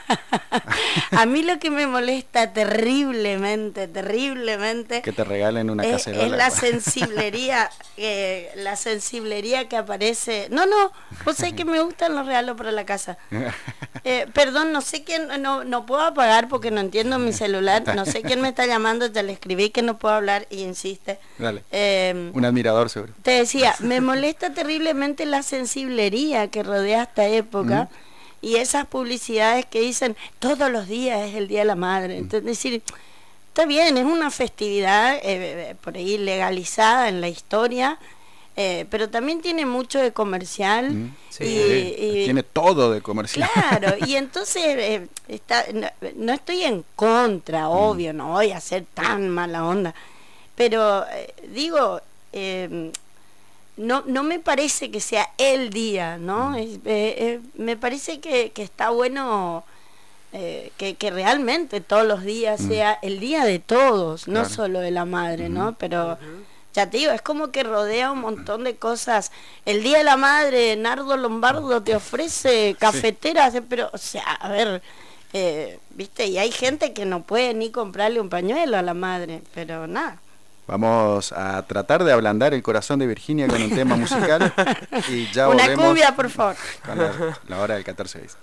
A mí lo que me molesta terriblemente, terriblemente... Que te regalen una es, cacerola. Es la sensiblería, eh, la sensiblería que aparece... No, no, vos sabés que me gustan los regalos para la casa. Eh, perdón, no sé quién, no, no puedo apagar porque no entiendo mi celular, no sé quién me está llamando, ya le escribí que no puedo hablar y insiste. Dale. Eh, un admirador seguro. Te decía, me molesta terriblemente la sensiblería que rodea esta época mm. y esas publicidades que dicen todos los días es el Día de la Madre. Entonces, decir, está bien, es una festividad eh, por ahí legalizada en la historia, eh, pero también tiene mucho de comercial. Mm. Sí, y, y, tiene todo de comercial. Claro, y entonces eh, está, no, no estoy en contra, obvio, mm. no voy a ser tan mala onda. Pero eh, digo, eh, no no me parece que sea el día, ¿no? Mm. Es, eh, eh, me parece que, que está bueno eh, que, que realmente todos los días mm. sea el día de todos, no claro. solo de la madre, mm. ¿no? Pero uh-huh. ya te digo, es como que rodea un montón de cosas. El Día de la Madre, Nardo Lombardo te ofrece cafeteras, sí. pero, o sea, a ver... Eh, viste, y hay gente que no puede ni comprarle un pañuelo a la madre, pero nada. Vamos a tratar de ablandar el corazón de Virginia con un tema musical y ya una volvemos cumbia, por favor. Con la, la hora del catorce seis.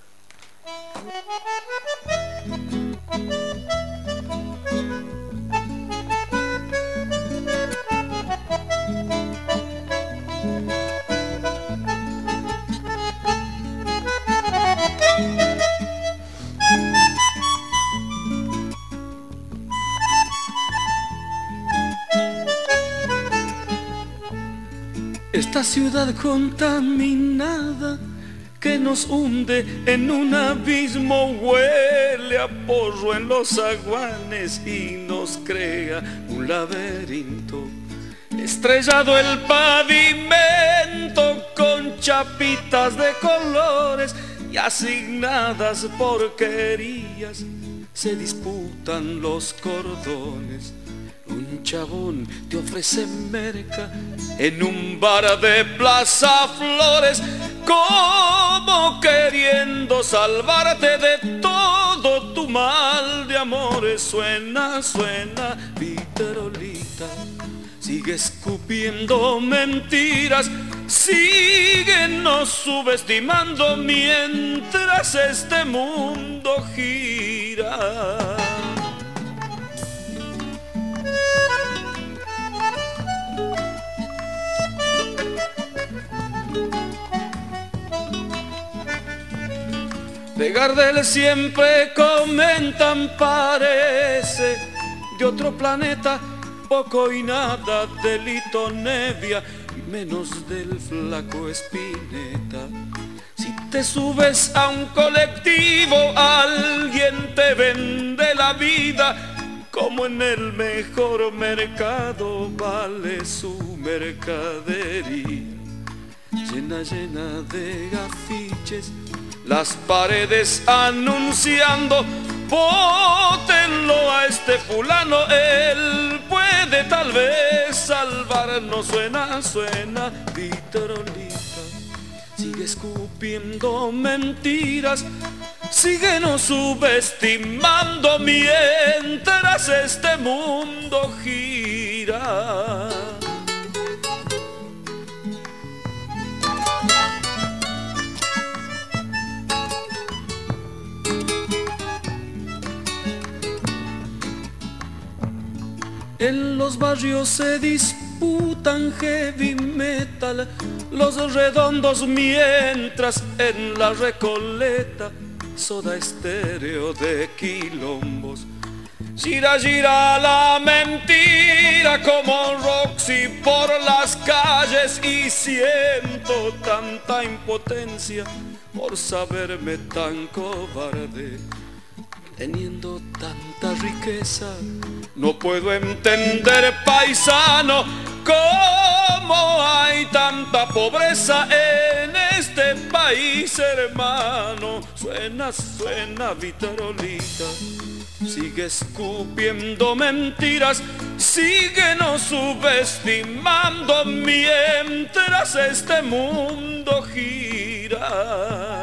Esta ciudad contaminada que nos hunde en un abismo huele a porro en los zaguanes y nos crea un laberinto. Estrellado el pavimento con chapitas de colores y asignadas porquerías, se disputan los cordones. Un chabón te ofrece merca en un bar de Plaza Flores, como queriendo salvarte de todo tu mal de amores. Suena, suena, vitrolita, sigue escupiendo mentiras síguenos subestimando mientras este mundo gira. De Gardel siempre comentan, parece de otro planeta, poco y nada de Lito Nevia, menos del flaco Spinetta. Si te subes a un colectivo, alguien te vende la vida, como en el mejor mercado vale su mercadería. Llena, llena de afiches, las paredes anunciando, vótenlo a este fulano, él puede tal vez salvarnos. Suena, suena vitrolita, sigue escupiendo mentiras, síguenos subestimando mientras este mundo gira. En los barrios se disputan heavy metal, los redondos, mientras en la Recoleta Soda Estéreo de quilombos. Gira, gira la mentira como Roxy por las calles, y siento tanta impotencia por saberme tan cobarde. Teniendo tanta riqueza, no puedo entender, paisano, cómo hay tanta pobreza en este país, hermano. Suena, suena vitrolita, sigue escupiendo mentiras, síguenos subestimando mientras este mundo gira.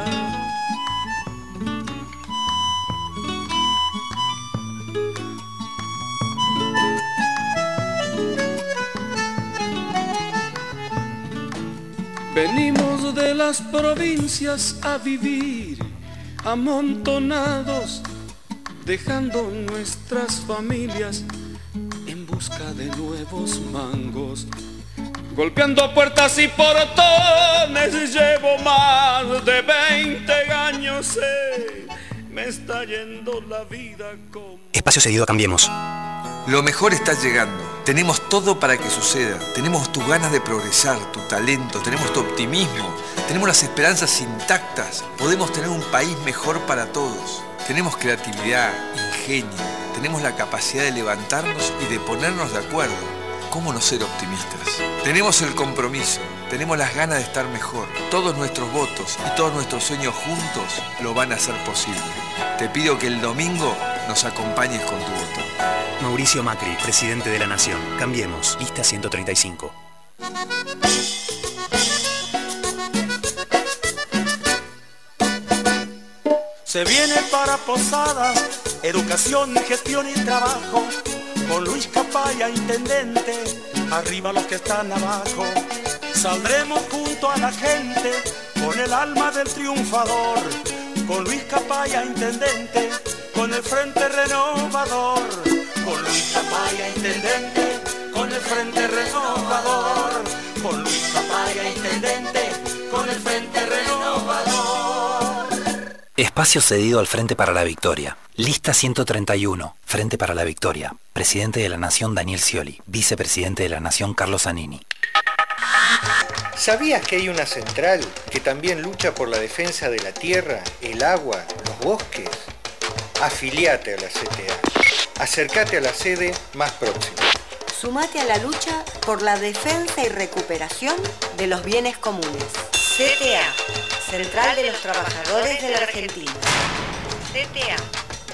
Venimos de las provincias a vivir amontonados, dejando nuestras familias en busca de nuevos mangos. Golpeando puertas y portones, llevo más de veinte años, eh, me está yendo la vida como... Espacio Cedido Cambiemos. Lo mejor está llegando. Tenemos todo para que suceda. Tenemos tus ganas de progresar, tu talento, tenemos tu optimismo, tenemos las esperanzas intactas. Podemos tener un país mejor para todos. Tenemos creatividad, ingenio, tenemos la capacidad de levantarnos y de ponernos de acuerdo. ¿Cómo no ser optimistas? Tenemos el compromiso, tenemos las ganas de estar mejor. Todos nuestros votos y todos nuestros sueños juntos lo van a hacer posible. Te pido que el domingo nos acompañes con tu voto. Mauricio Macri, presidente de la Nación. Cambiemos. Lista ciento treinta y cinco. Se viene para Posadas, educación, gestión y trabajo, con Luis Capaya, intendente, arriba los que están abajo. Saldremos junto a la gente, con el alma del triunfador, con Luis Capaya, intendente, con el frente renovador. Con Luis Capaya, intendente, con el frente renovador. Con Luis Capaya, intendente, con el frente renovador. Espacio cedido al Frente para la Victoria. Lista ciento treinta y uno. Frente para la Victoria. Presidente de la Nación Daniel Scioli. Vicepresidente de la Nación Carlos Zanini. ¿Sabías que hay una central que también lucha por la defensa de la tierra, el agua, los bosques? Afiliate a la C T A. Acércate a la sede más próxima. Sumate a la lucha por la defensa y recuperación de los bienes comunes. C T A, Central de los Trabajadores de la Argentina. C T A.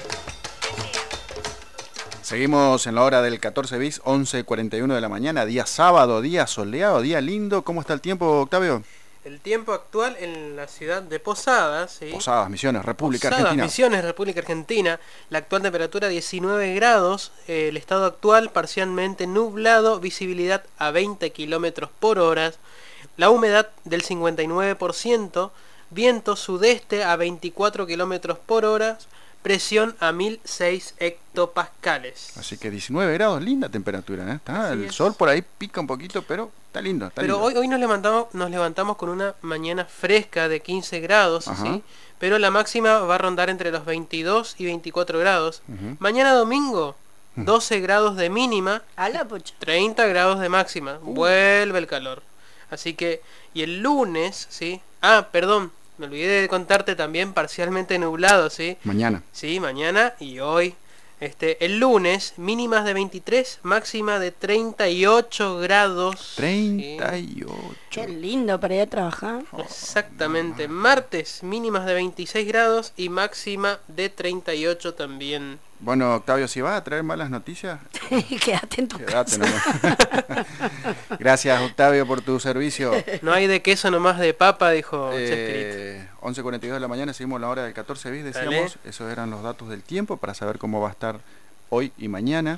Seguimos en la hora del catorce bis, once cuarenta y uno de la mañana, día sábado, día soleado, día lindo. ¿Cómo está el tiempo, Octavio? El tiempo actual en la ciudad de Posadas, ¿sí? Posadas, Misiones, República Posadas, Argentina. Misiones, República Argentina. La actual temperatura diecinueve grados, eh, el estado actual parcialmente nublado, visibilidad a veinte kilómetros por hora, la humedad del cincuenta y nueve por ciento, viento sudeste a veinticuatro kilómetros por hora, presión a mil seis hectopascales. Así que diecinueve grados, linda temperatura, ¿eh? Está, el es. sol por ahí pica un poquito, pero está lindo. Está pero lindo. hoy, hoy nos levantamos, nos levantamos con una mañana fresca de quince grados, ¿sí? Pero la máxima va a rondar entre los veintidós y veinticuatro grados. Uh-huh. Mañana domingo, doce grados de mínima, a la pocha. treinta grados de máxima. Uh. Vuelve el calor. Así que, y el lunes, ¿sí? Ah, perdón. Me olvidé de contarte también parcialmente nublado, ¿sí? Mañana. Sí, mañana y hoy. Este, el lunes, mínimas de veintitrés, máxima de treinta y ocho grados. treinta y ocho. Qué lindo para ir a trabajar. Exactamente. Martes, mínimas de veintiséis grados y máxima de treinta y ocho también. Bueno, Octavio, si vas a traer malas noticias, quédate en tu quédate casa. Gracias, Octavio, por tu servicio. No hay de queso nomás de papa, dijo eh, Chespirito. once cuarenta y dos de la mañana, seguimos la hora del catorce bis, decíamos. Dale. Esos eran los datos del tiempo para saber cómo va a estar hoy y mañana.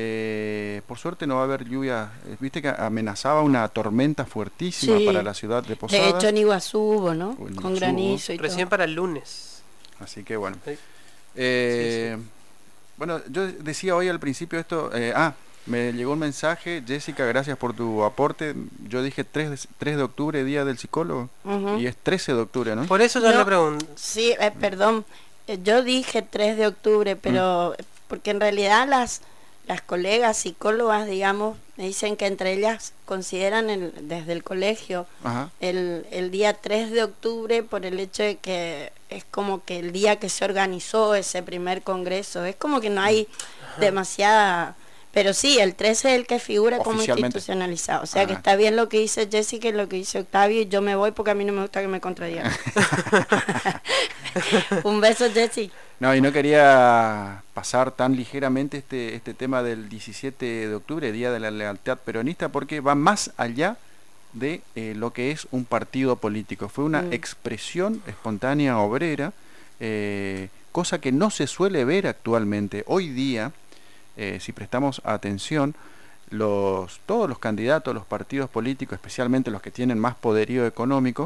Eh, por suerte no va a haber lluvia. Viste que amenazaba una tormenta fuertísima sí. para la ciudad de Posadas. De hecho en Iguazú hubo, ¿no? Con Iguazú, granizo y recién todo. Para el lunes. Así que bueno. Sí. Eh, sí, sí. Bueno, yo decía hoy al principio esto, eh, ah, me llegó un mensaje, Jessica, gracias por tu aporte. Yo dije tres de octubre, día del psicólogo, uh-huh. y es trece de octubre, ¿no? Por eso yo no, le pregunto. Sí, eh, perdón, eh, yo dije tres de octubre, pero mm. porque en realidad las las colegas psicólogas, digamos, me dicen que entre ellas consideran el, desde el colegio el, el día tres de octubre por el hecho de que es como que el día que se organizó ese primer congreso, es como que no hay Ajá. demasiada, pero sí, el trece es el que figura como institucionalizado, o sea Ajá. que está bien lo que dice Jessica y lo que dice Octavio, y yo me voy porque a mí no me gusta que me contradigan. Un beso, Jessy. No, y no quería pasar tan ligeramente este, este tema del diecisiete de octubre, Día de la Lealtad Peronista, porque va más allá de eh, lo que es un partido político. Fue una mm. expresión espontánea obrera, eh, cosa que no se suele ver actualmente. Hoy día, eh, si prestamos atención, los, todos los candidatos, los partidos políticos, especialmente los que tienen más poderío económico,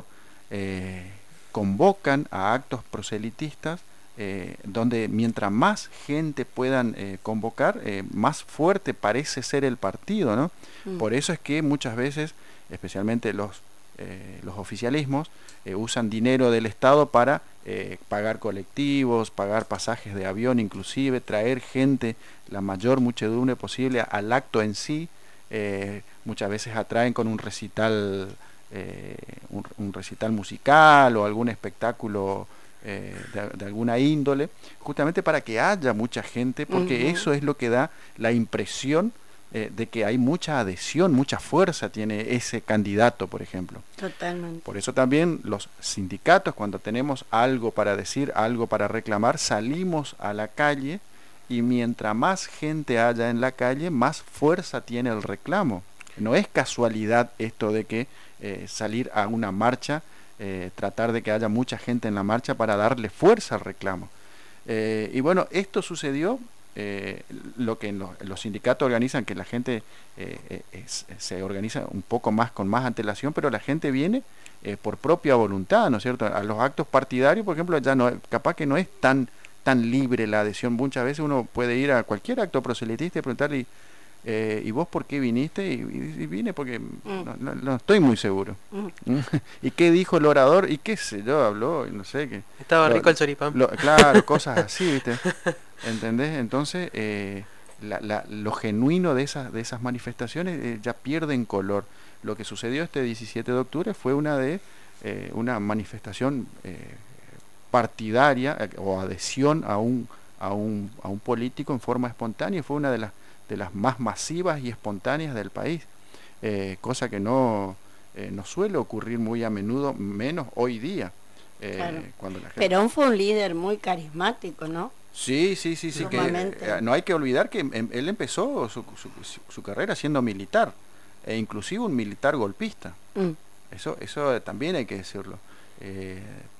eh, convocan a actos proselitistas, Eh, donde mientras más gente puedan eh, convocar, eh, más fuerte parece ser el partido, ¿no? Mm. Por eso es que muchas veces, especialmente los, eh, los oficialismos, eh, usan dinero del Estado para eh, pagar colectivos, pagar pasajes de avión inclusive, traer gente, la mayor muchedumbre posible al acto en sí. Eh, muchas veces atraen con un recital, eh, un, un recital musical o algún espectáculo Eh, de, de alguna índole, justamente para que haya mucha gente, porque uh-huh. eso es lo que da la impresión eh, de que hay mucha adhesión, mucha fuerza tiene ese candidato, por ejemplo. Totalmente. Por eso también los sindicatos, cuando tenemos algo para decir, algo para reclamar, salimos a la calle, y mientras más gente haya en la calle, más fuerza tiene el reclamo. No es casualidad esto de que eh, salir a una marcha, Eh, tratar de que haya mucha gente en la marcha para darle fuerza al reclamo. Eh, y bueno, esto sucedió, eh, lo que en los, los sindicatos organizan, que la gente eh, es, se organiza un poco más, con más antelación, pero la gente viene eh, por propia voluntad, ¿no es cierto? A los actos partidarios, por ejemplo, ya no, capaz que no es tan, tan libre la adhesión. Muchas veces uno puede ir a cualquier acto proselitista y preguntarle, Eh, ¿y vos por qué viniste? Y, y, y vine porque mm. no, no, no estoy muy seguro. Mm. ¿Y qué dijo el orador? ¿Y qué sé yo? Habló, no sé qué. Estaba lo, rico el choripán. Lo, claro, cosas así, ¿viste? ¿Entendés? Entonces, eh, la, la, lo genuino de esas, de esas manifestaciones eh, ya pierden color. Lo que sucedió este diecisiete de octubre fue una de eh, una manifestación eh, partidaria eh, o adhesión a un, a, un, a un político en forma espontánea. Fue una de las de las más masivas y espontáneas del país, eh, cosa que no, eh, no suele ocurrir muy a menudo, menos hoy día. Eh, claro. Cuando la gente... Perón fue un líder muy carismático, ¿no? Sí, sí, sí, sí, que eh, no hay que olvidar que em, él empezó su, su, su carrera siendo militar, e inclusive un militar golpista. Mm. Eso, eso también hay que decirlo. Eh,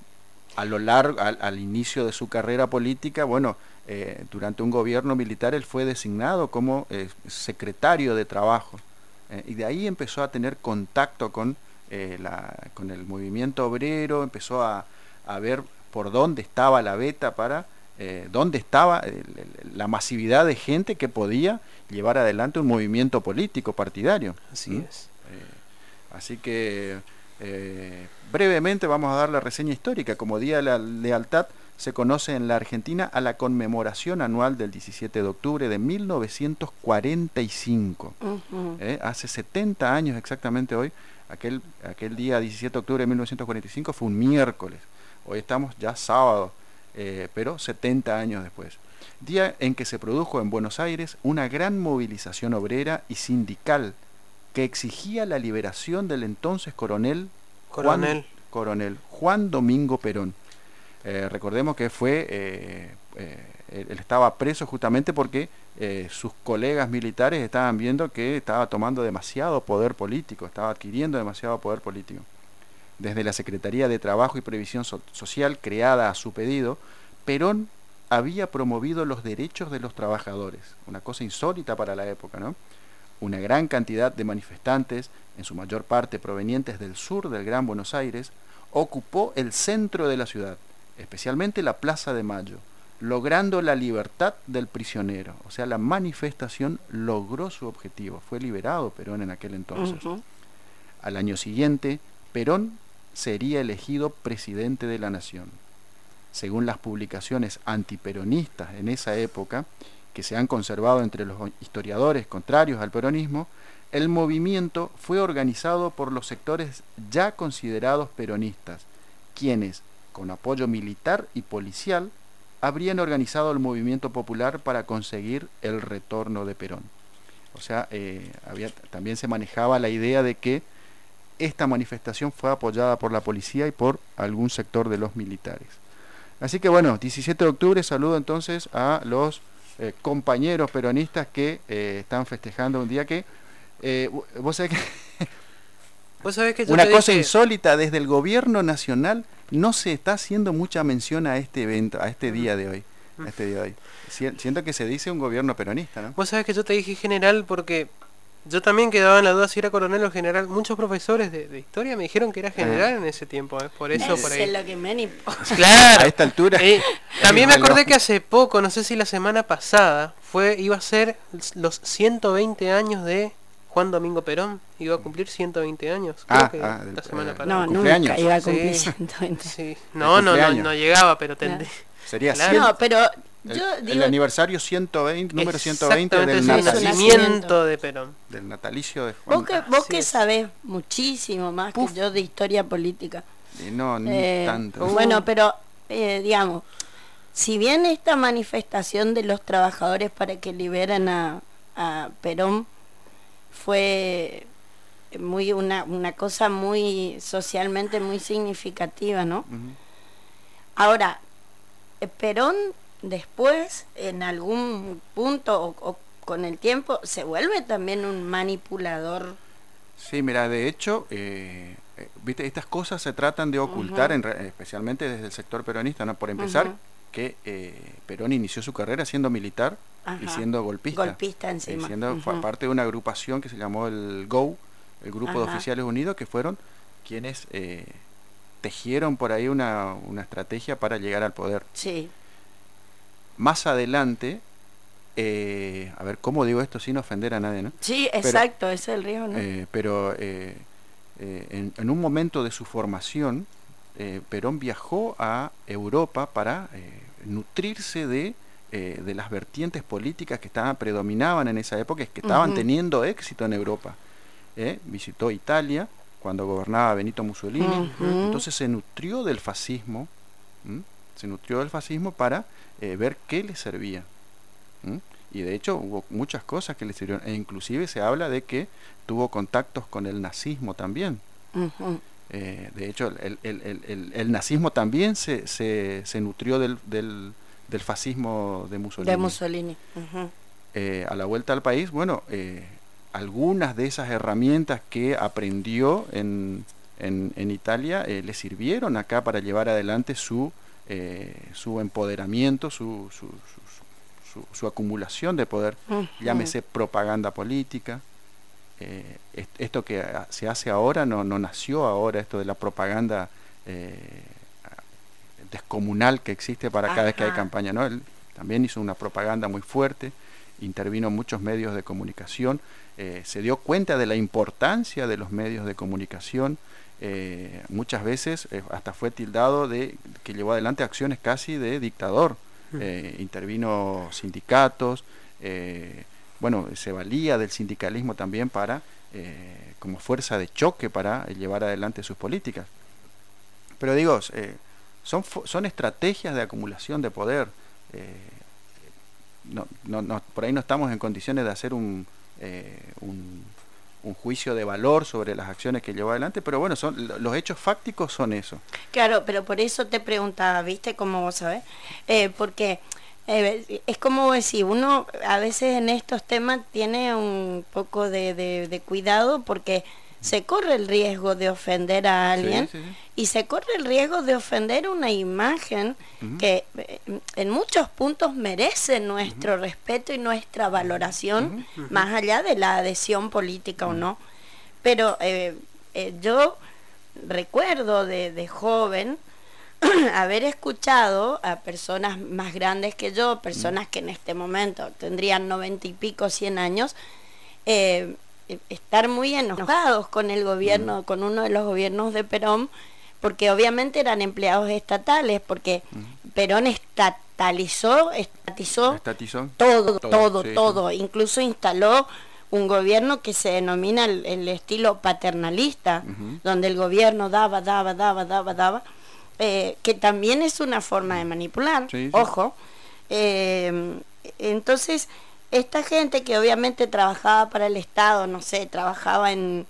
a lo largo, al, al inicio de su carrera política, bueno, eh, durante un gobierno militar él fue designado como eh, secretario de Trabajo, eh, y de ahí empezó a tener contacto con eh, la, con el movimiento obrero, empezó a, a ver por dónde estaba la beta para, eh, dónde estaba el, el, la masividad de gente que podía llevar adelante un movimiento político partidario. Así ¿Mm? es. Eh, así que eh, brevemente vamos a dar la reseña histórica. Como Día de la Lealtad se conoce en la Argentina a la conmemoración anual del diecisiete de octubre de mil novecientos cuarenta y cinco. Uh-huh. eh, hace setenta años exactamente hoy, aquel, aquel día diecisiete de octubre de mil novecientos cuarenta y cinco fue un miércoles. Hoy estamos ya sábado, eh, pero setenta años después. Día en que se produjo en Buenos Aires una gran movilización obrera y sindical que exigía la liberación del entonces coronel Coronel Juan, coronel Juan Domingo Perón. Eh, recordemos que fue eh, eh, él estaba preso justamente porque eh, sus colegas militares estaban viendo que estaba tomando demasiado poder político, estaba adquiriendo demasiado poder político. Desde la Secretaría de Trabajo y Previsión so- Social, creada a su pedido, Perón había promovido los derechos de los trabajadores, una cosa insólita para la época, ¿no? Una gran cantidad de manifestantes, en su mayor parte provenientes del sur del Gran Buenos Aires, ocupó el centro de la ciudad, especialmente la Plaza de Mayo, logrando la libertad del prisionero. O sea, la manifestación logró su objetivo. Fue liberado Perón en aquel entonces. Uh-huh. Al año siguiente, Perón sería elegido presidente de la nación. Según las publicaciones antiperonistas en esa época, que se han conservado entre los historiadores contrarios al peronismo, el movimiento fue organizado por los sectores ya considerados peronistas, quienes, con apoyo militar y policial, habrían organizado el movimiento popular para conseguir el retorno de Perón. O sea, eh, había, también se manejaba la idea de que esta manifestación fue apoyada por la policía y por algún sector de los militares. Así que bueno, diecisiete de octubre, saludo entonces a los eh, compañeros peronistas que eh, están festejando un día que, eh, vos sabés que, ¿Vos sabés que yo una te cosa dije... insólita, desde el gobierno nacional no se está haciendo mucha mención a este evento, a este día de hoy. A este día de hoy. Siento que se dice un gobierno peronista, ¿no? Vos sabés que yo te dije general porque yo también quedaba en la duda si era coronel o general. Muchos profesores de, de historia me dijeron que era general ah. en ese tiempo, ¿eh? Por eso, es por ahí. Lo que me importa. Claro. A esta altura. Eh, también me acordé que hace poco, no sé si la semana pasada, fue iba a ser los ciento veinte años de Juan Domingo Perón. Iba a cumplir ciento veinte años. Creo ah, que ah, la el, semana eh, pasada. No, nunca iba a cumplir sí, ciento veinte. Sí. No, no, no, no llegaba, pero tendría. Sería claro. cien. No, pero El, yo digo, el aniversario ciento veinte, número ciento veinte del sí, nacimiento de Perón. Del natalicio de Juan. Vos que, vos que sabés muchísimo más Puf. que yo de historia política. Y no, ni eh, tanto. Bueno, pero eh, digamos, si bien esta manifestación de los trabajadores para que liberen a, a Perón fue muy una, una cosa muy socialmente muy significativa, ¿no? Uh-huh. Ahora, Perón después, en algún punto o, o con el tiempo, se vuelve también un manipulador. Sí, mira, de hecho, eh, eh, viste, estas cosas se tratan de ocultar, Uh-huh. en, especialmente desde el sector peronista, ¿no? Por empezar, uh-huh. que eh, Perón inició su carrera siendo militar Ajá. y siendo golpista. Golpista encima. Y siendo uh-huh. fue parte de una agrupación que se llamó el G O U, el Grupo Ajá. de Oficiales Unidos, que fueron quienes eh, tejieron por ahí una, una estrategia para llegar al poder. Sí. Más adelante, eh, a ver, ¿cómo digo esto sin ofender a nadie, no? Sí, exacto, pero, ese es el riesgo, ¿no? Eh, pero eh, eh, en, en un momento de su formación, eh, Perón viajó a Europa para eh, nutrirse de, eh, de las vertientes políticas que estaban, predominaban en esa época, que estaban uh-huh. teniendo éxito en Europa. Eh, visitó Italia cuando gobernaba Benito Mussolini, uh-huh. entonces se nutrió del fascismo, ¿m? se nutrió del fascismo para eh, ver qué le servía. ¿m? Y de hecho hubo muchas cosas que le sirvieron, e inclusive se habla de que tuvo contactos con el nazismo también. Uh-huh. Eh, de hecho, el, el, el, el, el nazismo también se, se, se nutrió del, del, del fascismo de Mussolini. De Mussolini. Uh-huh. Eh, a la vuelta al país, bueno, eh, algunas de esas herramientas que aprendió en, en, en Italia eh, le sirvieron acá para llevar adelante su, eh, su empoderamiento, su, su, su, su, su acumulación de poder, uh-huh. llámese propaganda política, eh, esto que se hace ahora no, no nació ahora, esto de la propaganda eh, descomunal que existe para cada Ajá. vez que hay campaña, ¿no? Él también hizo una propaganda muy fuerte, intervino en muchos medios de comunicación, eh, se dio cuenta de la importancia de los medios de comunicación, eh, muchas veces eh, hasta fue tildado de que llevó adelante acciones casi de dictador, eh, intervino sindicatos, eh, bueno, se valía del sindicalismo también para eh, como fuerza de choque para eh, llevar adelante sus políticas. Pero digo, eh, son, son estrategias de acumulación de poder. Eh, no, no, no, por ahí no estamos en condiciones de hacer un, eh, un, un juicio de valor sobre las acciones que llevó adelante, pero bueno, son los hechos fácticos son eso. Claro, pero por eso te preguntaba, ¿viste? Como vos sabés, eh, porque... Eh, es como decir, uno a veces en estos temas tiene un poco de, de, de cuidado porque se corre el riesgo de ofender a alguien sí, sí, sí. y se corre el riesgo de ofender una imagen uh-huh. que eh, en muchos puntos merece nuestro uh-huh. respeto y nuestra valoración uh-huh. más allá de la adhesión política uh-huh. o no. Pero eh, eh, yo recuerdo de, de joven haber escuchado a personas más grandes que yo, personas que en este momento tendrían noventa y pico, cien años, eh, estar muy enojados con el gobierno, con uno de los gobiernos de Perón, porque obviamente eran empleados estatales, porque Perón estatalizó, estatizó, estatizó todo, todo, todo, sí, todo. Sí. Incluso instaló un gobierno que se denomina el, el estilo paternalista, uh-huh. donde el gobierno daba, daba, daba, daba, daba. Eh, que también es una forma de manipular, sí, sí. ojo. Eh, entonces, esta gente que obviamente trabajaba para el Estado, no sé, trabajaba en,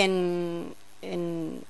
en, en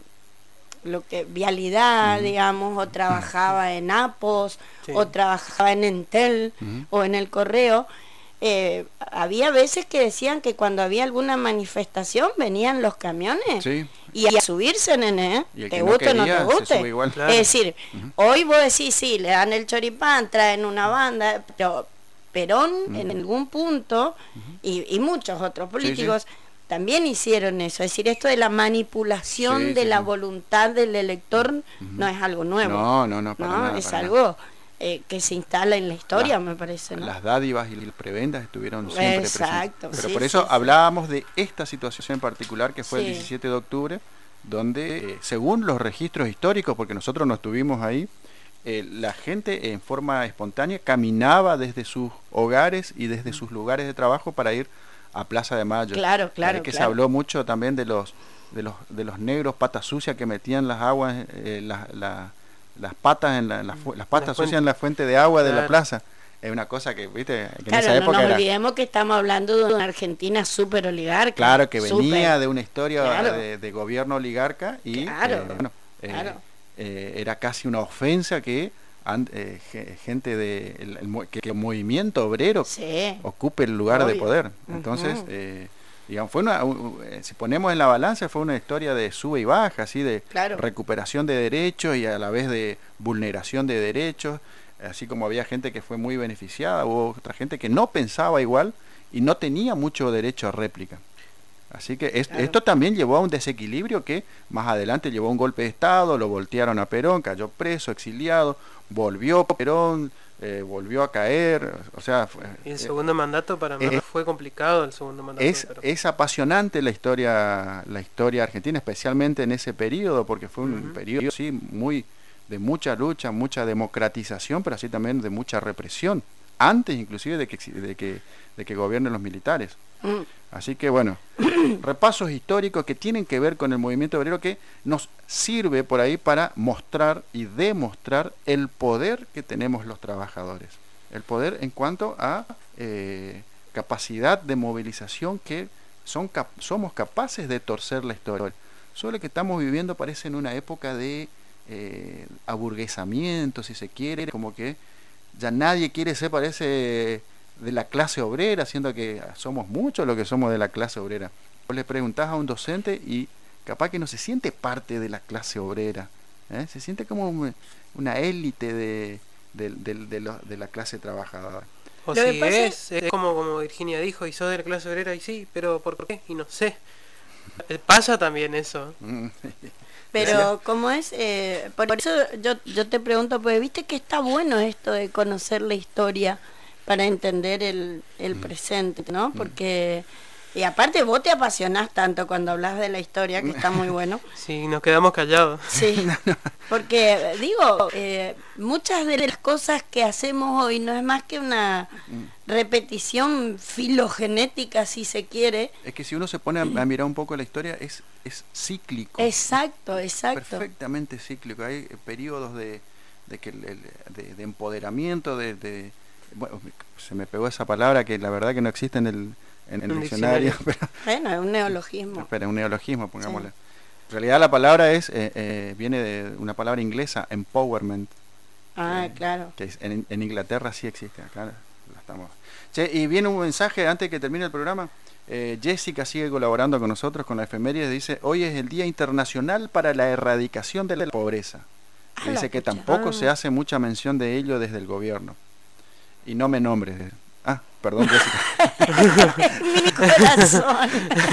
lo que vialidad, uh-huh. digamos, o trabajaba en Apos, sí. o trabajaba en Entel, uh-huh. o en el Correo, eh, había veces que decían que cuando había alguna manifestación venían los camiones sí. y a subirse, nene, te guste o no te guste. Claro. Es decir, uh-huh. hoy vos decís, sí, le dan el choripán, traen una banda, pero Perón uh-huh. en algún punto, uh-huh. y, y muchos otros políticos, sí, sí. también hicieron eso. Es decir, esto de la manipulación sí, de sí, la sí. voluntad del elector uh-huh. no es algo nuevo. No, no, no, para no nada, es para algo... nada. Eh, que se instala en la historia, la, me parece, ¿no? Las dádivas y las prebendas estuvieron siempre Exacto, presentes. Pero sí, por eso sí, hablábamos sí. de esta situación en particular, que fue sí. el diecisiete de octubre, donde, eh, según los registros históricos, porque nosotros no estuvimos ahí, eh, la gente en forma espontánea caminaba desde sus hogares y desde sus lugares de trabajo para ir a Plaza de Mayo. Claro, claro. Eh, que claro. se habló mucho también de los de los de los negros patas sucias que metían las aguas, eh, la, la las patas en la, la las patas la sucias en la fuente de agua claro. de la plaza. Es una cosa que, viste, que claro, en esa no época nos era... olvidemos que estamos hablando de una Argentina súper oligarca. Claro, que venía super. de una historia claro. de, de gobierno oligarca y claro. eh, bueno, eh, claro. eh, era casi una ofensa que eh, gente de el, el, que el movimiento obrero sí. ocupe el lugar Obvio. de poder. Entonces, uh-huh. eh, digamos, fue una, uh, si ponemos en la balanza, fue una historia de sube y baja, así de claro. recuperación de derechos y a la vez de vulneración de derechos, así como había gente que fue muy beneficiada, hubo otra gente que no pensaba igual y no tenía mucho derecho a réplica. Así que es, claro. esto también llevó a un desequilibrio que más adelante llevó a un golpe de Estado, lo voltearon a Perón, cayó preso, exiliado, volvió Perón, eh, volvió a caer, o sea... Fue, y el segundo eh, mandato para mí eh, fue complicado, el segundo mandato. Es, es apasionante la historia la historia argentina, especialmente en ese periodo, porque fue un uh-huh. periodo sí muy de mucha lucha, mucha democratización, pero así también de mucha represión, antes inclusive de que de que, de que gobiernen los militares. Uh-huh. Así que bueno, repasos históricos que tienen que ver con el movimiento obrero que nos sirve por ahí para mostrar y demostrar el poder que tenemos los trabajadores. El poder en cuanto a eh, capacidad de movilización que son cap- somos capaces de torcer la historia. Solo que estamos viviendo parece en una época de eh, aburguesamiento, si se quiere, como que ya nadie quiere ser, parece... de la clase obrera, siendo que somos muchos los que somos de la clase obrera. Vos le preguntás a un docente y capaz que no se siente parte de la clase obrera, ¿eh? Se siente como una élite de, de, de, de, lo, de la clase trabajadora. O Lo que si pasa es, es como, como Virginia dijo, y sos de la clase obrera, y sí, pero ¿por qué? Y no sé. Eh, Pasa también eso. Pero como es, eh, por eso yo, yo te pregunto, porque viste que está bueno esto de conocer la historia para entender el, el presente, ¿no? Porque, y aparte vos te apasionás tanto cuando hablas de la historia, que está muy bueno. Sí, nos quedamos callados. Sí, porque digo, eh, muchas de las cosas que hacemos hoy no es más que una repetición filogenética, si se quiere. Es que si uno se pone a, a mirar un poco la historia, es, es cíclico. Exacto, exacto. Perfectamente cíclico. Hay periodos de, de, que el, el, de, de empoderamiento, de, de bueno, se me pegó esa palabra que la verdad que no existe en el, en el diccionario. diccionario. Pero, bueno, es un neologismo. Pero es un neologismo, pongámosle. Sí. En realidad la palabra es eh, eh, viene de una palabra inglesa, empowerment. Ah, eh, claro. Que es, en, en Inglaterra sí existe, acá la estamos. Che, y viene un mensaje antes de que termine el programa. Eh, Jessica sigue colaborando con nosotros con la efeméride. Dice, hoy es el Día Internacional para la Erradicación de la Pobreza. Ah, dice que tampoco ah. se hace mucha mención de ello desde el gobierno. Y no me nombres. Ah, perdón, Jessica. Mi corazón.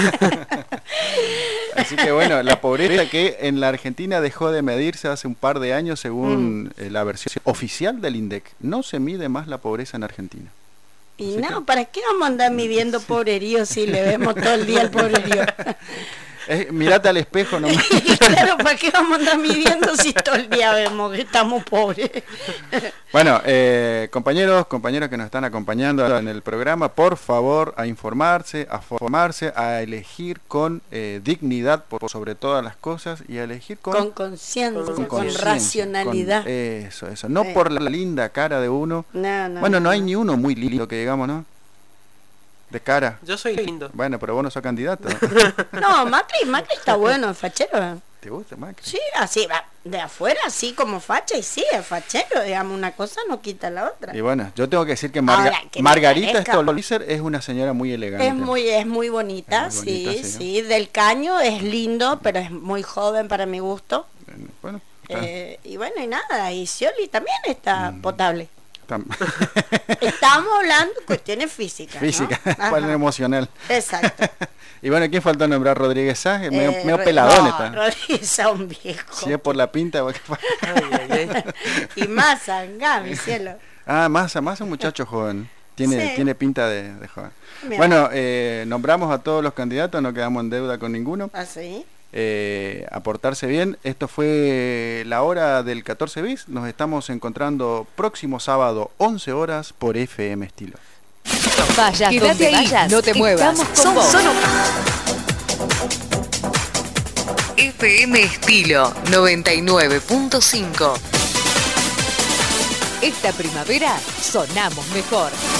Así que bueno, la pobreza que en la Argentina dejó de medirse hace un par de años según mm. eh, la versión oficial del INDEC. No se mide más la pobreza en Argentina. Y no, ¿para qué vamos a andar midiendo pobrerío si le vemos todo el día el pobrerío? Eh, mirate al espejo nomás. Claro, ¿para qué vamos a andar midiendo si todo el día vemos que estamos pobres? Bueno, eh, compañeros, compañeras que nos están acompañando en el programa, por favor, a informarse, a formarse, a elegir con eh, dignidad por sobre todas las cosas y a elegir con... Con conciencia, con, con racionalidad. Con eso, eso. No sí. por la linda cara de uno. No, no, bueno, no, no hay ni uno muy lindo que digamos, ¿no? De cara. Yo soy lindo. Bueno, pero vos no sos candidato. No, Macri, Macri está bueno, es fachero. ¿Te gusta Macri? Sí, así, de afuera, así como facha, y sí, es fachero, digamos, una cosa no quita la otra. Y bueno, yo tengo que decir que, Marga Ahora, que Margarita Stolbizer es una señora muy elegante. Es muy, es muy bonita, es muy bonita sí, sí, sí, del Caño es lindo, pero es muy joven para mi gusto. Bueno. Eh, y bueno, y nada, y Scioli también está mm. potable. Estamos hablando de cuestiones físicas. Física, ¿no? emocional. Exacto. Y bueno, ¿quién faltó nombrar? Rodríguez Sá, eh, medio, medio peladón no, está. Rodríguez Sá, un viejo. Si es por la pinta. ay, ay, ay. Y Massa, acá, mi cielo. Ah, Massa, Massa un muchacho joven. Tiene, sí. tiene pinta de, de joven. Bien. Bueno, eh, nombramos a todos los candidatos, no quedamos en deuda con ninguno. ¿Ah, sí? Eh, a portarse bien. Esto fue la hora del catorce bis. Nos estamos encontrando próximo sábado once horas por F M Estilo. Vayas donde vayas, no te muevas. Son solo F M Estilo noventa y nueve punto cinco. Esta primavera sonamos mejor.